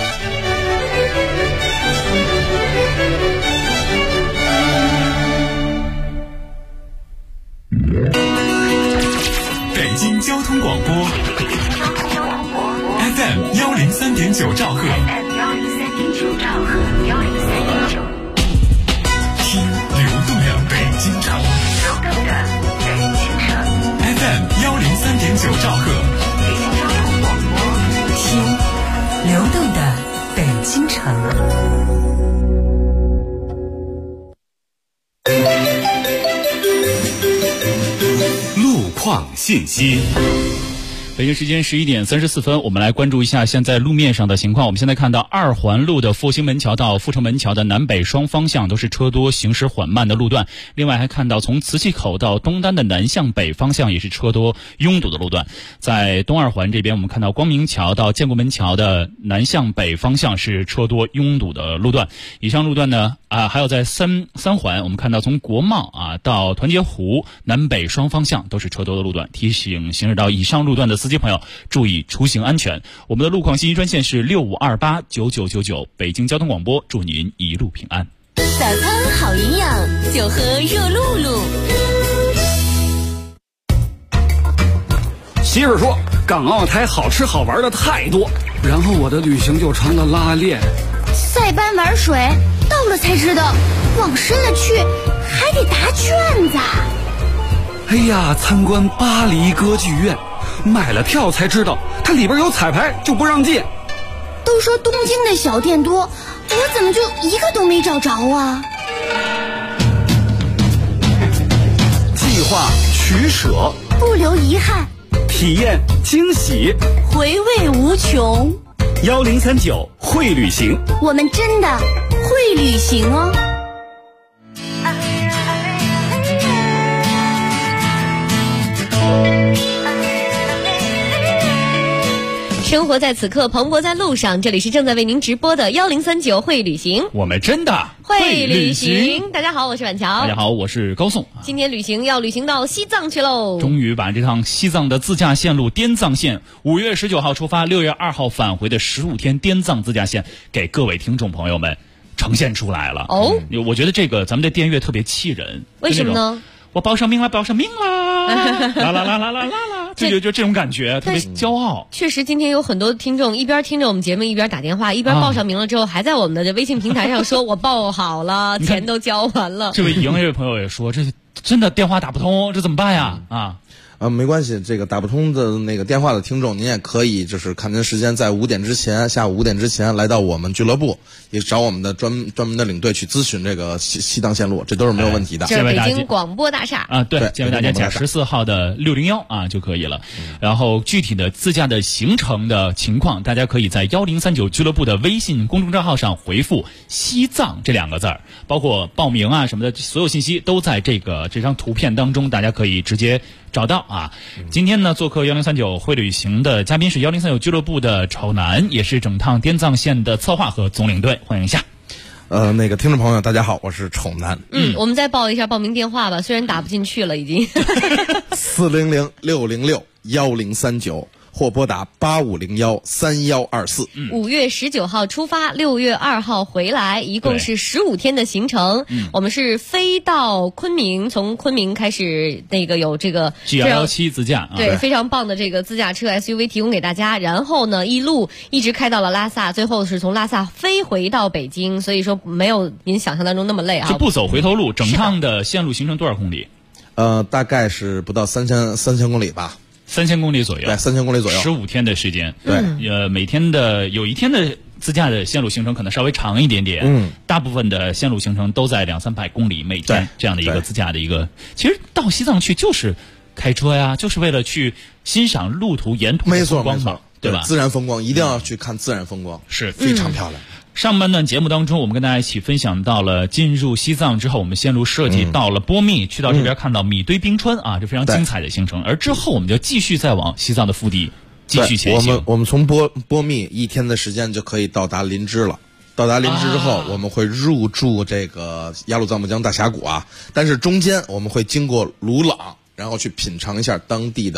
北京交通广播 FM 103.9兆赫，听流动的北京城，FM 103.9兆赫， 听流动的北京城。 路况信息。 北京时间11点34分，我们来关注一下现在路面上的情况。我们现在看到二环路的复兴门桥到阜成门桥的南北双方向都是车多行驶缓慢的路段，另外还看到从磁器口到东单的南向北方向也是车多拥堵的路段。在东二环这边，我们看到光明桥到建国门桥的南向北方向是车多拥堵的路段。以上路段呢还有在三环，我们看到从国贸到团结湖南北双方向都是车多的路段，提醒行驶到以上路段的司机朋友注意出行安全。我们的路况信息专线是65289999，北京交通广播，祝您一路平安。 早餐好营养，就喝热露露。 媳妇说港澳台好吃好玩的太多，然后我的旅行就成了拉练。 塞班玩水，到了才知道往深了去还得答卷子。 哎呀，参观巴黎歌剧院，买了票才知道它里边有彩排就不让进。 都说东京的小店多，我怎么就一个都没找着啊？ 计划取舍， 不留遗憾， 体验惊喜， 回味无穷。 1039会旅行， 我们真的会旅行哦。 生活在此刻，蓬勃在路上。这里是正在为您直播的1039会旅行， 我们真的会旅行。大家好，我是婉乔。 大家好，我是高颂。 今天要旅行到西藏去喽。 终于把这趟西藏的自驾线路滇藏线5月19号出发，6月2号返回的15天滇藏自驾线给各位听众朋友们呈现出来了。我觉得这个咱们的电乐特别气人。 为什么呢？ 我报上名了，报上名啦！啦啦啦啦啦啦！就这种感觉，特别骄傲。 确实，今天有很多听众一边听着我们节目，一边打电话，一边报上名了之后，还在我们的微信平台上说：“我报好了，钱都交完了。” 这位赢这位朋友也说：“这真的电话打不通，这怎么办呀？” 没关系，这个打不通的那个电话的听众，您也可以就是看您时间，在5点之前，下午5点之前来到我们俱乐部，也找我们的专门的领队去咨询这个西藏线路，这都是没有问题的。 这是北京广播大厦对，建议大家加14号的601就可以了。然后具体的自驾的行程的情况，大家可以在1039俱乐部的微信公众账号上回复“西藏”这2个字儿，包括报名什么的所有信息都在这张图片当中，大家可以直接找到。今天呢，做客1039会旅行的嘉宾是1039俱乐部的丑男，也是整趟滇藏线的策划和总领队，欢迎一下。 那个听众朋友大家好，我是丑男。 我们再报一下报名电话吧，虽然打不进去了已经。 400-606-1039或拨打8501-3124。 5月19号出发，6月2号回来，一共是15天的行程。我们是飞到昆明，从昆明开始有这个 G117 自驾， 对，非常棒的这个自驾车 SUV 提供给大家。然后呢，一路一直开到了拉萨，最后是从拉萨飞回到北京，所以说没有您想象当中那么累就不走回头路。整趟的线路行程多少公里？ 大概是不到3000公里吧。 3000公里左右， 对，3000公里左右 ，15天的时间， 对， 每天有一天的自驾的线路行程可能稍微长一点点，大部分的线路行程都在200-300公里每天这样的一个自驾的一个。其实到西藏去就是开车呀，就是为了去欣赏路途沿途的风光嘛，对吧？ 自然风光一定要去看自然风光， 是非常漂亮。 上半段节目当中，我们跟大家一起分享到了进入西藏之后，我们线路设计到了波密，去到这边看到米堆冰川这非常精彩的行程。而之后我们就继续再往西藏的腹地继续前行。 我们从波密1天的时间就可以到达林芝了。到达林芝之后，我们会入住这个雅鲁藏布江大峡谷但是中间我们会经过鲁朗，然后去品尝一下当地的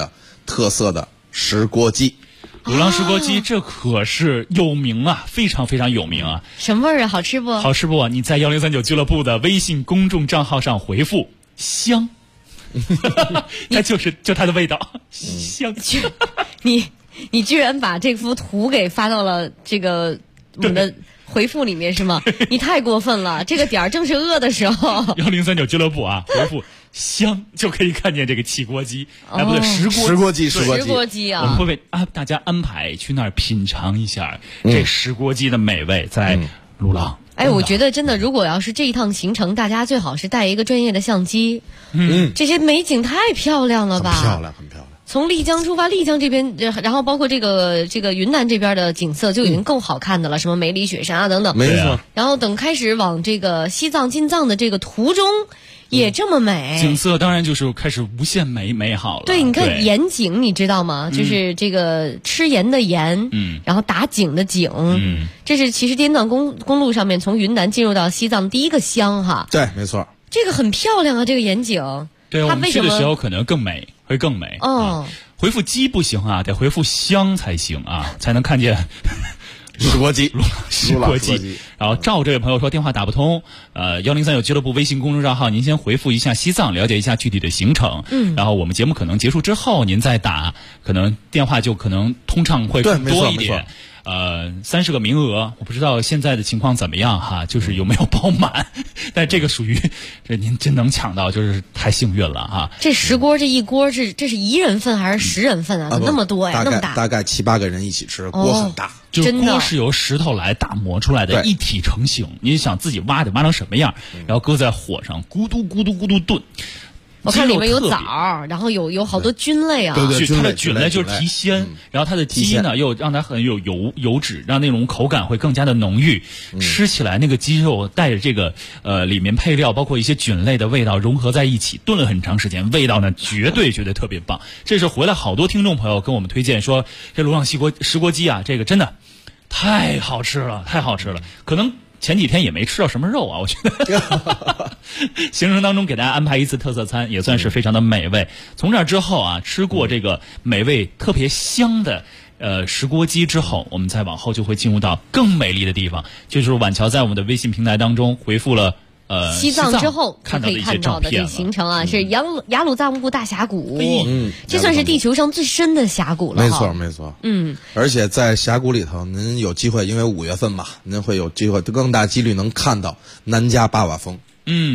特色的石锅鸡。 鲁浪石锅鸡这可是有名啊，非常非常有名啊。 什么味儿啊？好吃不？ 好吃不？你在1039俱乐部的微信公众账号上回复香，它就它的味道，香。 你居然把这幅图给发到了这个我们的回复里面是吗？你太过分了，这个点儿正是饿的时候。 1039俱乐部啊，回复香就可以看见这个汽锅鸡，不对，石锅鸡啊！ 我们会为大家安排去那儿品尝一下这石锅鸡的美味，在鲁浪。 我觉得真的，如果要是这一趟行程，大家最好是带一个专业的相机。这些美景太漂亮了吧？ 很漂亮，很漂亮。 从丽江出发，丽江这边，然后包括这个云南这边的景色就已经够好看的了，什么梅里雪山啊等等。 没错。 然后等开始往这个西藏进藏的这个途中，也这么美。 景色当然就是开始无限美好了。 对，你看盐井，你知道吗？就是这个吃盐的盐，然后打井的井，这是其实滇藏公路上面从云南进入到西藏第一个乡哈。 对，没错。 这个很漂亮啊，这个盐井。 对，我们去的时候可能更美，会更美。回复鸡不行啊，得回复香才行啊，才能看见石锅鸡。 然后赵这位朋友说电话打不通，1039俱乐部微信公众账号您先回复一下西藏，了解一下具体的行程。然后我们节目可能结束之后您再打，可能电话就可能通畅会更多一点。30个名额，我不知道现在的情况怎么样哈，就是有没有爆满，但这个属于这您真能抢到，就是太幸运了哈。 这石锅这一锅这是1人份还是10人份啊？那么多呀，那么大， 大概7、8个人一起吃，锅很大。 就是锅是由石头来打磨出来的，一体成型。你想自己挖得挖成什么样，然后搁在火上咕嘟咕嘟咕嘟炖。 我看里面有枣，然后有好多菌类啊。 对， 它的菌类就是提鲜，然后它的鸡呢又让它很有油脂，让那种口感会更加的浓郁。吃起来那个鸡肉带着这个里面配料包括一些菌类的味道融合在一起，炖了很长时间，味道呢绝对特别棒。这是回来好多听众朋友跟我们推荐说，这鲁浪石锅鸡啊，这个真的太好吃了，太好吃了。可能前几天也没吃到什么肉啊，我觉得行程当中给大家安排一次特色餐，也算是非常的美味。从这之后啊，吃过这个美味特别香的石锅鸡之后，我们再往后就会进入到更美丽的地方，就是晚桥在我们的微信平台当中回复了西藏之后看到的一些照片，这行程啊是雅鲁藏布大峡谷，这算是地球上最深的峡谷了。 没错。而且在峡谷里头，您有机会，因为5月份嘛，您会有机会更大几率能看到南迦巴瓦峰。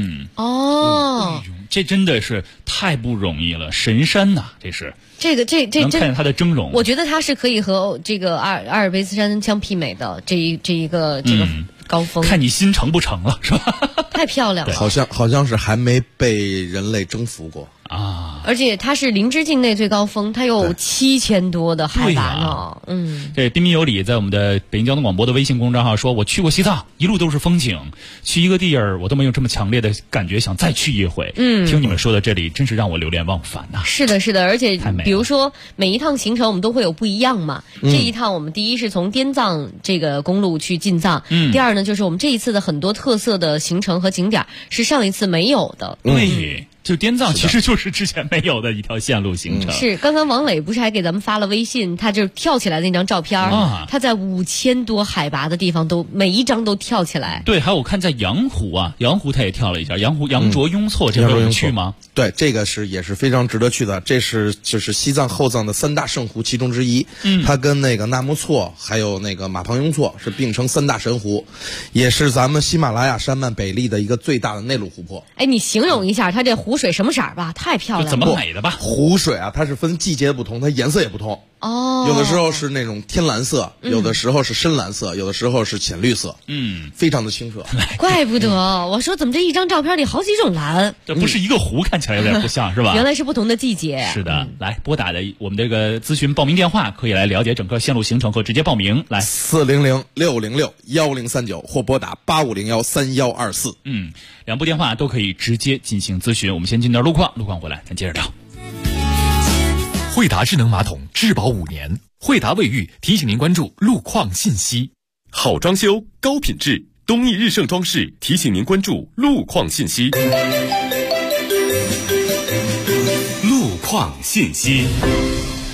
这真的是太不容易了，神山呐，这是。 这能看见它的峥嵘， 我觉得它是可以和这个阿尔卑斯山相媲美的这一个高峰。 看你心成不成了，是吧？ 太漂亮了， 好像是还没被人类征服过啊！ 而且它是林芝境内最高峰，它有7000多的海拔呢。 这彬彬有礼在我们的北京交通广播的微信公众账号说，我去过西藏，一路都是风景，去一个地儿我都没有这么强烈的感觉，想再去一回。听你们说的这里，真是让我流连忘返呐。 是的，而且比如说每一趟行程我们都会有不一样嘛。这一趟我们第一是从滇藏这个公路去进藏，第二呢就是我们这一次的很多特色的行程和景点是上一次没有的。 对。就滇藏其实就是之前没有的一条线路行程。 是，刚才王磊不是还给咱们发了微信，他就跳起来那张照片他在5000多海拔的地方都每一张都跳起来。 对，还有我看在羊湖他也跳了一下，羊卓雍措，这回去吗？ 对，这个也是非常值得去的，这是就是西藏后藏的3大圣湖其中之一。它跟那个纳木错还有那个玛旁雍措是并称3大神湖，也是咱们喜马拉雅山脉北麓的一个最大的内陆湖泊。 你形容一下它这湖水什么色儿吧？太漂亮了！ 怎么美的吧？ 湖水啊，它是分季节不同，它颜色也不同。有的时候是那种天蓝色，有的时候是深蓝色，有的时候是浅绿色，非常的清澈。 怪不得我说怎么这一张照片里好几种蓝？ 这不是一个湖，看起来有点不像是吧？ 原来是不同的季节。 是的，来拨打的我们这个咨询报名电话，可以来了解整个线路行程和直接报名。来 400-606-1039或拨打8501-3124。 2部电话都可以直接进行咨询。我们先进段路况回来咱接着聊。 惠达智能马桶质保5年，惠达卫浴提醒您关注路况信息。好装修高品质，东义日盛装饰提醒您关注路况信息。路况信息。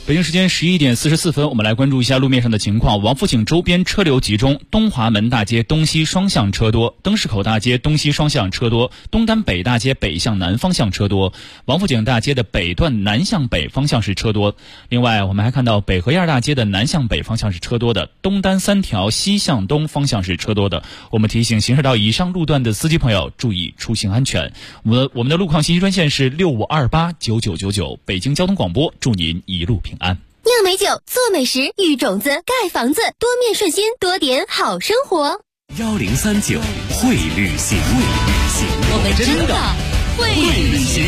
北京时间11点44分，我们来关注一下路面上的情况。王府井周边车流集中，东华门大街东西双向车多，灯市口大街东西双向车多，东单北大街北向南方向车多，王府井大街的北段南向北方向是车多。另外，我们还看到北河沿大街的南向北方向是车多的，东单3条西向东方向是车多的。我们提醒行驶到以上路段的司机朋友注意出行安全。我们的路况信息专线是65289999，北京交通广播，祝您一路平安。 酿美酒，做美食，育种子，盖房子，多面顺心，多点好生活。 1039会旅行， 我们真的会旅行。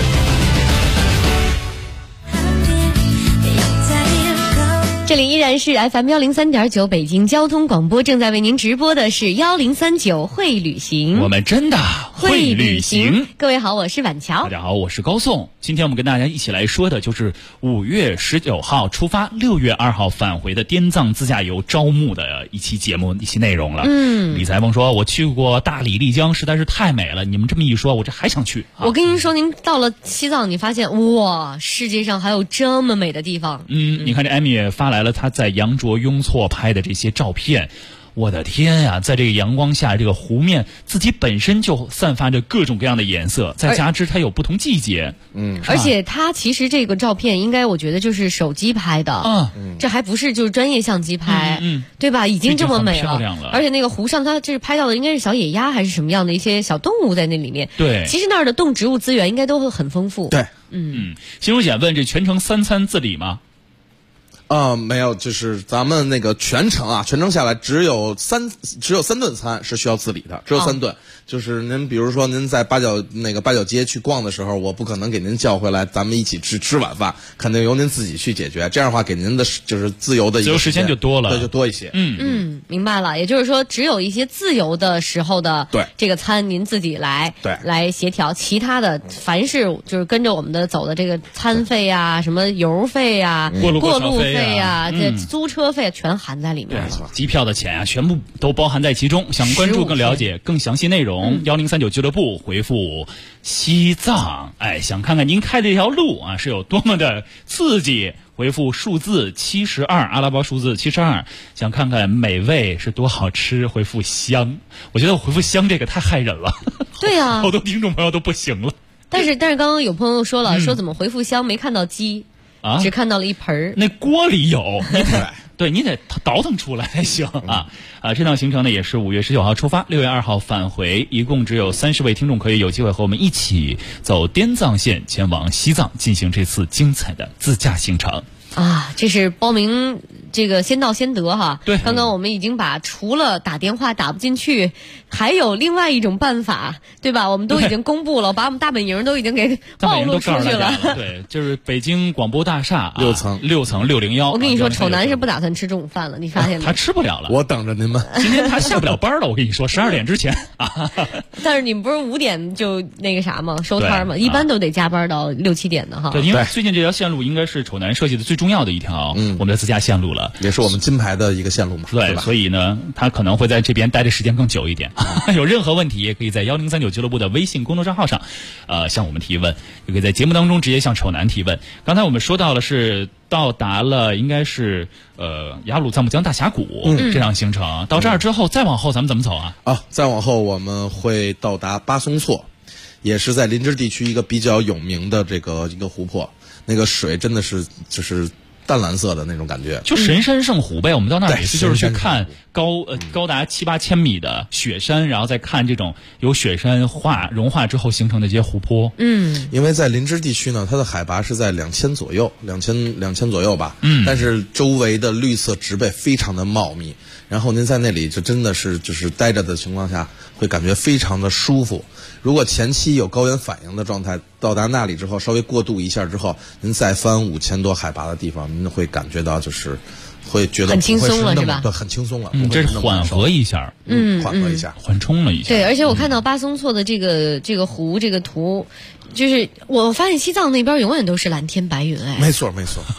这里依然是 FM 103.9北京交通广播，正在为您直播的是1039会旅行。 我们真的会旅行。 各位好，我是婉乔。 大家好，我是高颂。今天我们跟大家一起来说的就是5月19号出发，6月2号返回的滇藏自驾游招募的一期节目一期内容了。李裁缝说，我去过大理丽江，实在是太美了，你们这么一说，我这还想去。 我跟您说，您到了西藏，你发现哇，世界上还有这么美的地方。 你看这艾米也发来了他在羊卓雍措拍的这些照片，我的天呀，在这个阳光下，这个湖面自己本身就散发着各种各样的颜色，再加之它有不同季节， 而且它其实这个照片应该我觉得就是手机拍的，这还不是就是专业相机拍，对吧？已经这么美了，而且那个湖上它这拍到的应该是小野鸭还是什么样的一些小动物在那里面， 对， 其实那儿的动植物资源应该都会很丰富， 对， 辛如简问这全程3餐自理吗？ 没有，就是咱们那个全程下来只有三顿餐是需要自理的，只有3顿。就是您比如说您在八角街去逛的时候，我不可能给您叫回来，咱们一起吃晚饭，肯定由您自己去解决。这样的话，给您的就是自由时间就多了， 对，就多一些。 明白了。也就是说，只有一些自由的时候的这个餐您自己来协调，其他的凡是就是跟着我们的走的这个餐费啊、什么油费啊、过路费啊、这租车费全含在里面了。 机票的钱啊，全部都包含在其中。想关注更了解更详细内容，1039俱乐部回复西藏，想看看您开的这条路啊是有多么的刺激，回复数字72，阿拉伯数字72，想看看美味是多好吃，回复香。我觉得我回复香这个太害人了， 对啊， 好多听众朋友都不行了。 但是刚刚有朋友说了，说怎么回复香没看到鸡啊，只看到了一盆儿， 那锅里有。对，你得倒腾出来才行啊！这趟行程呢也是5月19号出发，6月2号返回，一共只有30位听众可以有机会和我们一起走滇藏线前往西藏，进行这次精彩的自驾行程。 这是报名这个先到先得哈。 对， 刚刚我们已经把除了打电话打不进去，还有另外一种办法，对吧？我们都已经公布了，把我们大本营都已经给暴露出去了。 对，就是北京广播大厦 6层 601。 我跟你说，丑男是不打算吃中午饭了，你发现没？ 他吃不了了， 我等着您们。 今天他下不了班了，我跟你说，12点之前啊。 但是你们不是5点就那个啥吗？收摊吗？一般都得加班到6、7点的哈。 对，因为最近这条线路应该是丑男设计的最重要的一条我们的自驾线路了， 也是我们金牌的一个线路嘛。 对，所以呢，他可能会在这边待的时间更久一点。有任何问题也可以在1039俱乐部的微信公众账号上，向我们提问，也可以在节目当中直接向丑男提问。刚才我们说到了是到达了应该是雅鲁藏布江大峡谷这趟行程，到这儿之后再往后咱们怎么走啊？ 再往后我们会到达巴松措，也是在林芝地区一个比较有名的一个湖泊，那个水真的是就是淡蓝色的那种感觉， 就神山圣湖呗。我们到那儿每次就是去看高达7-8千米的雪山，然后再看这种由雪山融化之后形成的这些湖泊。 因为在林芝地区呢，它的海拔是在2000左右，2000左右吧。但是周围的绿色植被非常的茂密，然后您在那里就真的是就是待着的情况下，会感觉非常的舒服。如果前期有高原反应的状态，到达那里之后稍微过渡一下之后，您再翻5000多海拔的地方，您会感觉到就是会觉得很轻松了，是吧？ 对，很轻松了。 这是缓和一下， 缓和一下， 缓冲了一下。 对，而且我看到巴松措的这个湖这个图，就是我发现西藏那边永远都是蓝天白云。 没错。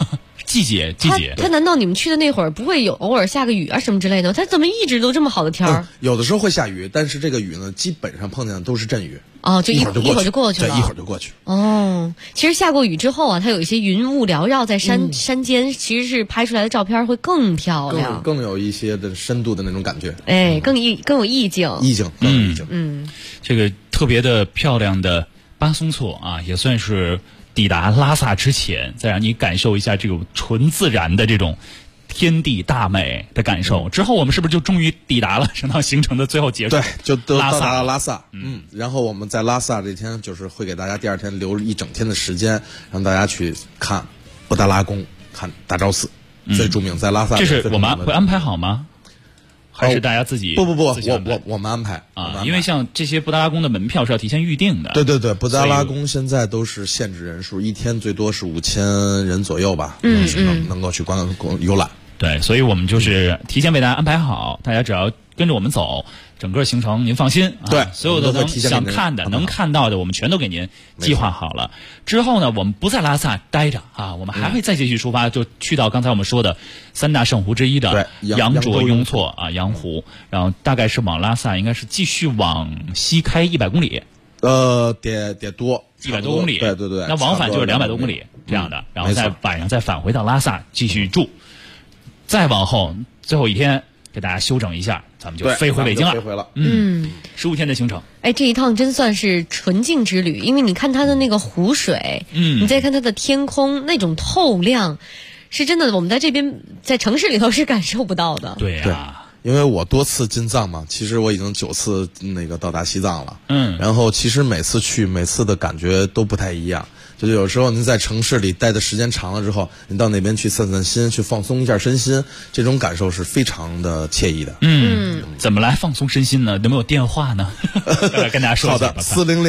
季节。 它难道你们去的那会儿不会有偶尔下个雨啊什么之类的？它怎么一直都这么好的天儿？ 有的时候会下雨，但是这个雨呢，基本上碰见的都是阵雨。 哦，就一会儿就过去了。 对，一会儿就过去。 哦，其实下过雨之后啊，它有一些云雾缭绕在山间，其实是拍出来的照片会更漂亮， 更有一些的深度的那种感觉。 哎，更有意境。 更有意境。 这个特别的漂亮的巴松措啊，也算是抵达拉萨之前，再让你感受一下这种纯自然的这种天地大美的感受。之后我们是不是就终于抵达了整趟行程的最后结束？ 对，就都到达了拉萨。然后我们在拉萨这天就是会给大家第二天留一整天的时间，让大家去看布达拉宫，看大昭寺，最著名在拉萨。 这是我们会安排好吗？还是大家自己？ 不，我们安排啊，因为像这些布达拉宫的门票是要提前预定的。 对，布达拉宫现在都是限制人数，一天最多是5000人左右吧，能够去游览。 对，所以我们就是提前为大家安排好，大家只要跟着我们走，整个行程您放心。 对， 所有的想看的、能看到的，我们全都给您计划好了。之后呢，我们不在拉萨待着啊，我们还会再继续出发，就去到刚才我们说的3大圣湖之一的羊卓雍措啊，羊湖，然后大概是往拉萨应该是继续往西开100公里。 得多 100多公里。 对， 那往返就是200多公里这样的，然后在晚上再返回到拉萨继续住。再往后最后一天给大家休整一下，咱们就飞回北京了。 飞回了 ，15天的行程。 哎，这一趟真算是纯净之旅，因为你看它的那个湖水，你再看它的天空那种透亮，是真的我们在这边在城市里头是感受不到的。 对啊。 因为我多次进藏嘛，其实我已经9次到达西藏了。然后其实每次的感觉都不太一样。就是有时候您在城市里待的时间长了之后，您到那边去散散心，去放松一下身心，这种感受是非常的惬意的。 怎么来放松身心呢？有没有电话呢？跟大家说一下。 好的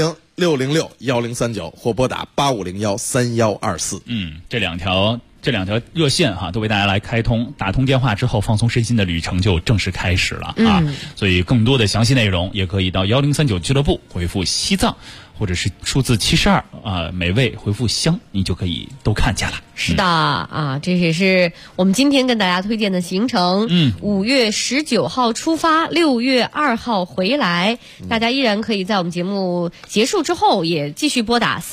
，400-606-1039或拨打8501-3124。 这两条热线哈，都为大家来开通。打通电话之后，放松身心的旅程就正式开始了啊！所以更多的详细内容，也可以到1039俱乐部回复西藏，或者是数字72啊，每位回复香，你就可以都看见了。 是的啊，这也是我们今天跟大家推荐的行程。5月19号出发，6月2号回来。大家依然可以在我们节目结束之后，也继续拨打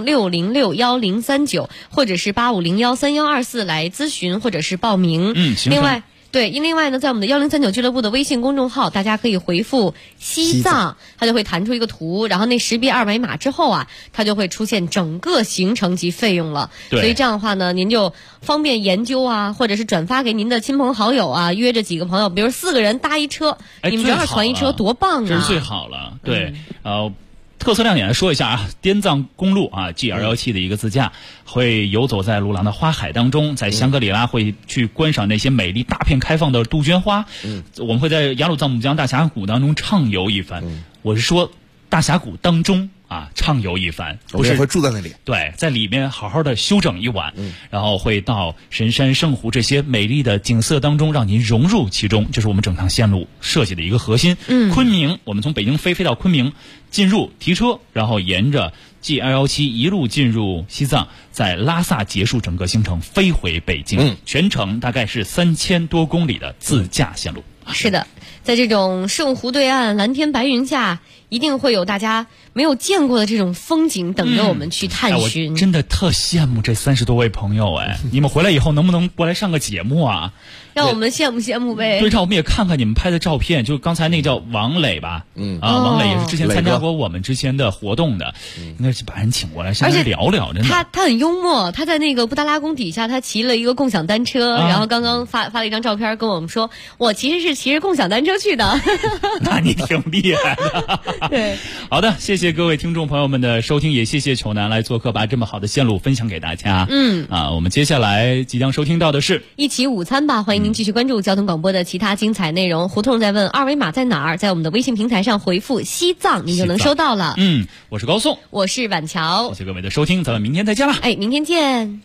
400-606-1039，或者是8501-3124来咨询或者是报名。另外呢，在我们的1039俱乐部的微信公众号，大家可以回复西藏，它就会弹出一个图，然后那识别2维码之后啊，它就会出现整个行程及费用了。所以这样的话呢，您就方便研究啊，或者是转发给您的亲朋好友啊，约着几个朋友，比如4个人搭一车，你们正好团一车多棒啊！ 这是最好了。对，特色亮点来说一下啊，滇藏公路啊 G217 的一个自驾，会游走在鲁朗的花海当中，在香格里拉会去观赏那些美丽大片开放的杜鹃花。我们会在雅鲁藏布江大峡谷当中畅游一番。我是说大峡谷当中畅游一番， 不是会住在那里。 对，在里面好好的休整一晚，然后会到神山圣湖这些美丽的景色当中，让您融入其中，这是我们整趟线路设计的一个核心。昆明，我们从北京飞到昆明，进入提车，然后沿着 G217 一路进入西藏，在拉萨结束整个行程，飞回北京。全程大概是3000多公里的自驾线路。 是的，在这种圣湖对岸蓝天白云下，一定会有大家没有见过的这种风景等着我们去探寻。 我真的特羡慕这30多位朋友你们回来以后能不能过来上个节目啊？ 让我们羡慕羡慕呗。 对，让我们也看看你们拍的照片。就刚才那个叫王磊吧，王磊也是之前参加过我们之前的活动的，应该是把人请过来上来聊聊。真的， 他很幽默，他在那个布达拉宫底下，他骑了一个共享单车，然后刚刚发了一张照片跟我们说，我其实是骑着共享单车去的。 那你挺厉害的。 对， 好的，谢谢各位听众朋友们的收听，也谢谢丑男来做客，把这么好的线路分享给大家。我们接下来即将收听到的是一起午餐吧，欢迎您继续关注交通广播的其他精彩内容。胡同在问2维码在哪儿，在我们的微信平台上回复西藏，您就能收到了。 我是高颂， 我是婉乔， 谢谢各位的收听，咱们明天再见了。 明天见。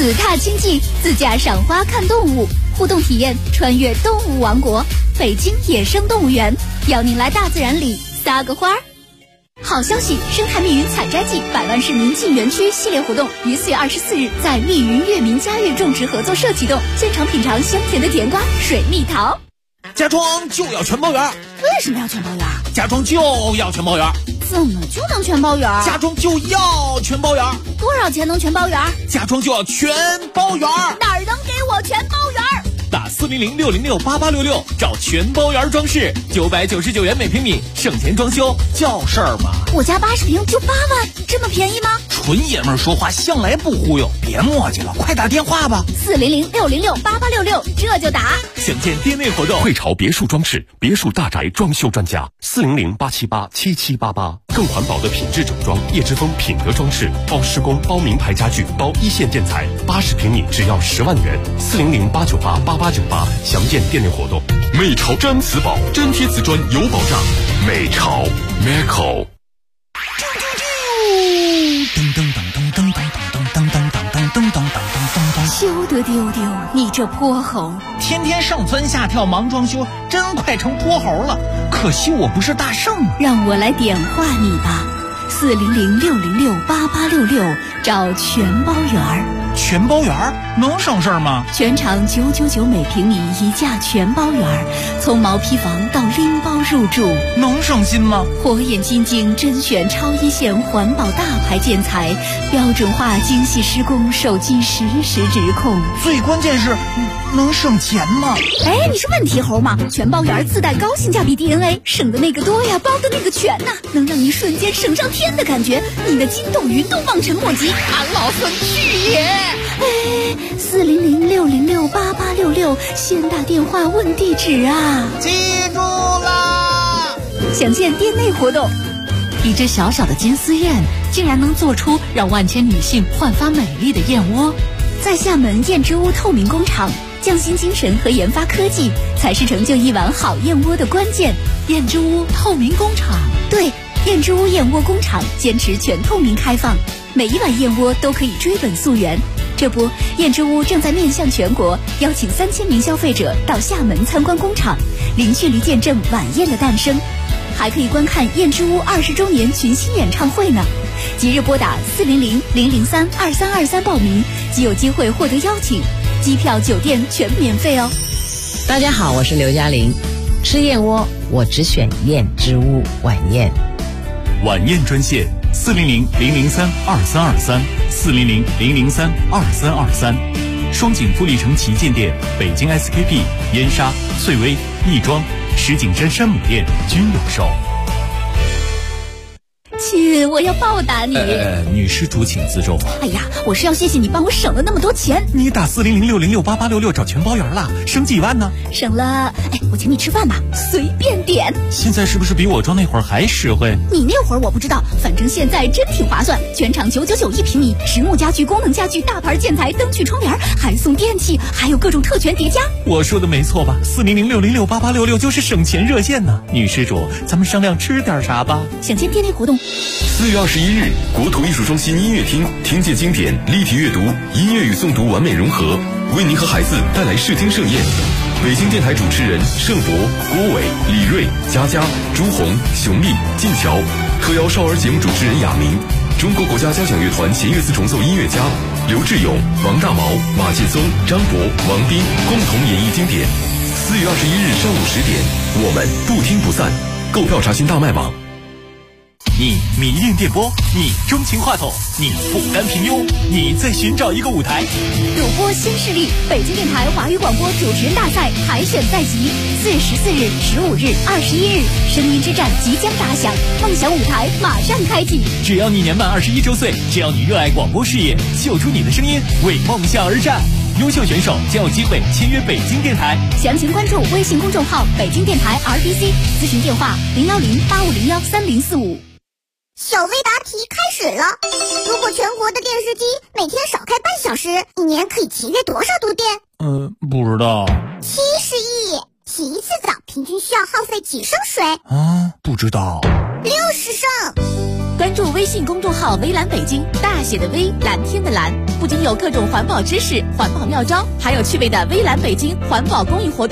紫踏青季，自驾赏花看动物，互动体验穿越动物王国，北京野生动物园，邀您来大自然里撒个花儿。好消息！生态密云采摘季100万市民进园区系列活动于4月24日在密云悦民家园种植合作社启动，现场品尝香甜的甜瓜、水蜜桃。 家装就要全包圆。 为什么要全包圆？ 家装就要全包圆。 怎么就能全包圆？ 家装就要全包圆。 多少钱能全包圆？ 家装就要全包圆。 哪儿能给我全包圆？ 打400-606-8866找全包圆装饰，999元每平米，省钱装修叫事儿吗？ 我家80平就8万，这么便宜吗？ 纯爷们儿说话向来不忽悠，别磨叽了，快打电话吧。 400-606-8866，这就打。 想见店内活动， 汇潮别墅装饰，别墅大宅装修专家，400-878-7788，更环保的品质整装，叶之峰品格装饰，包施工，包名牌家具，包一线建材，80平米只要10万元，400-898-8898，详见店内活动。美潮粘瓷宝，粘贴瓷砖有保障。美潮 Meco。 噔噔噔噔噔噔噔噔噔噔噔噔噔噔。 休得丢丢，你这泼猴！ 天天上蹿下跳忙装修，真快成泼猴了。可惜我不是大圣啊。 让我来点化你吧，400-606-8866，找全包圆儿。 全包圆儿能省事儿吗？ 全场999每平米一价全包圆儿，从毛坯房到拎包入住， 能省心吗？ 火眼金睛甄选超一线环保大牌建材，标准化精细施工，手机实时直控。 最关键是能省钱吗？ 哎，你是问题猴吗？全包圆自带高性价比 DNA， 省的那个多呀，包的那个全呐，能让你瞬间省上天的感觉，你的筋斗云都望尘莫及。 俺老孙去也！ 哎，400-606-8866，先打电话问地址啊！ 记住啦！ 详见店内活动。 一只小小的金丝燕，竟然能做出让万千女性焕发美丽的燕窝。 在厦门燕之屋透明工厂，匠心精神和研发科技才是成就一碗好燕窝的关键。 燕之屋透明工厂， 对，燕之屋燕窝工厂坚持全透明开放，每一碗燕窝都可以追本溯源。这不，燕之屋正在面向全国，邀请3000名消费者到厦门参观工厂，零距离见证晚宴的诞生，还可以观看燕之屋20周年群星演唱会呢。即日拨打400-003-2323报名，即有机会获得邀请，机票、酒店全免费哦。 大家好，我是刘嘉玲，吃燕窝我只选燕之屋晚宴。 晚宴专线400-003-2323，400-003-2323，双井富力城旗舰店、北京 SKP、燕莎、翠微、亦庄、石景山山姆店均有售。 亲，我要报答你。 女施主请自重。 哎呀，我是要谢谢你帮我省了那么多钱。 你打400-606-8866找全包圆了，省几万呢？ 省了，哎，我请你吃饭吧，随便点。 现在是不是比我装那会儿还实惠？ 你那会儿我不知道，反正现在真挺划算。全场999一平米，实木家具、功能家具、大牌建材、灯具、窗帘，还送电器，还有各种特权叠加。 我说的没错吧？400-606-8866就是省钱热线呢。女施主，咱们商量吃点啥吧？ 想见店内活动。 4月21日，国土艺术中心音乐厅，听见经典，立体阅读，音乐与诵读完美融合，为您和孩子带来视听盛宴。北京电台主持人盛博、郭伟、李锐、佳佳、朱红、熊丽、晋桥，特邀少儿节目主持人雅明，中国国家交响乐团弦乐四重奏音乐家刘志勇、王大毛、马劲松、张博、王斌共同演绎经典。4月21日上午10点，我们不听不散。购票查询大麦网。 你迷恋电波，你钟情话筒，你不甘平庸，你在寻找一个舞台。 主播新势力，北京电台华语广播主持人大赛海选在即，4月14日、15日、21日，声音之战即将打响，梦想舞台马上开启。 只要你年满21周岁，只要你热爱广播事业，秀出你的声音，为梦想而战。优秀选手将有机会签约北京电台。 详情关注微信公众号北京电台 RTC， 咨询电话010-8501-3045。 小微答题开始了。如果全国的电视机每天少开半小时，一年可以节约多少度电？ 不知道。 70亿。洗一次澡平均需要耗费几升水？ 不知道。 60升。 关注注微信公众号“微蓝北京”，大写的微，蓝天的蓝，不仅有各种环保知识、环保妙招，还有趣味的微蓝北京环保公益活动。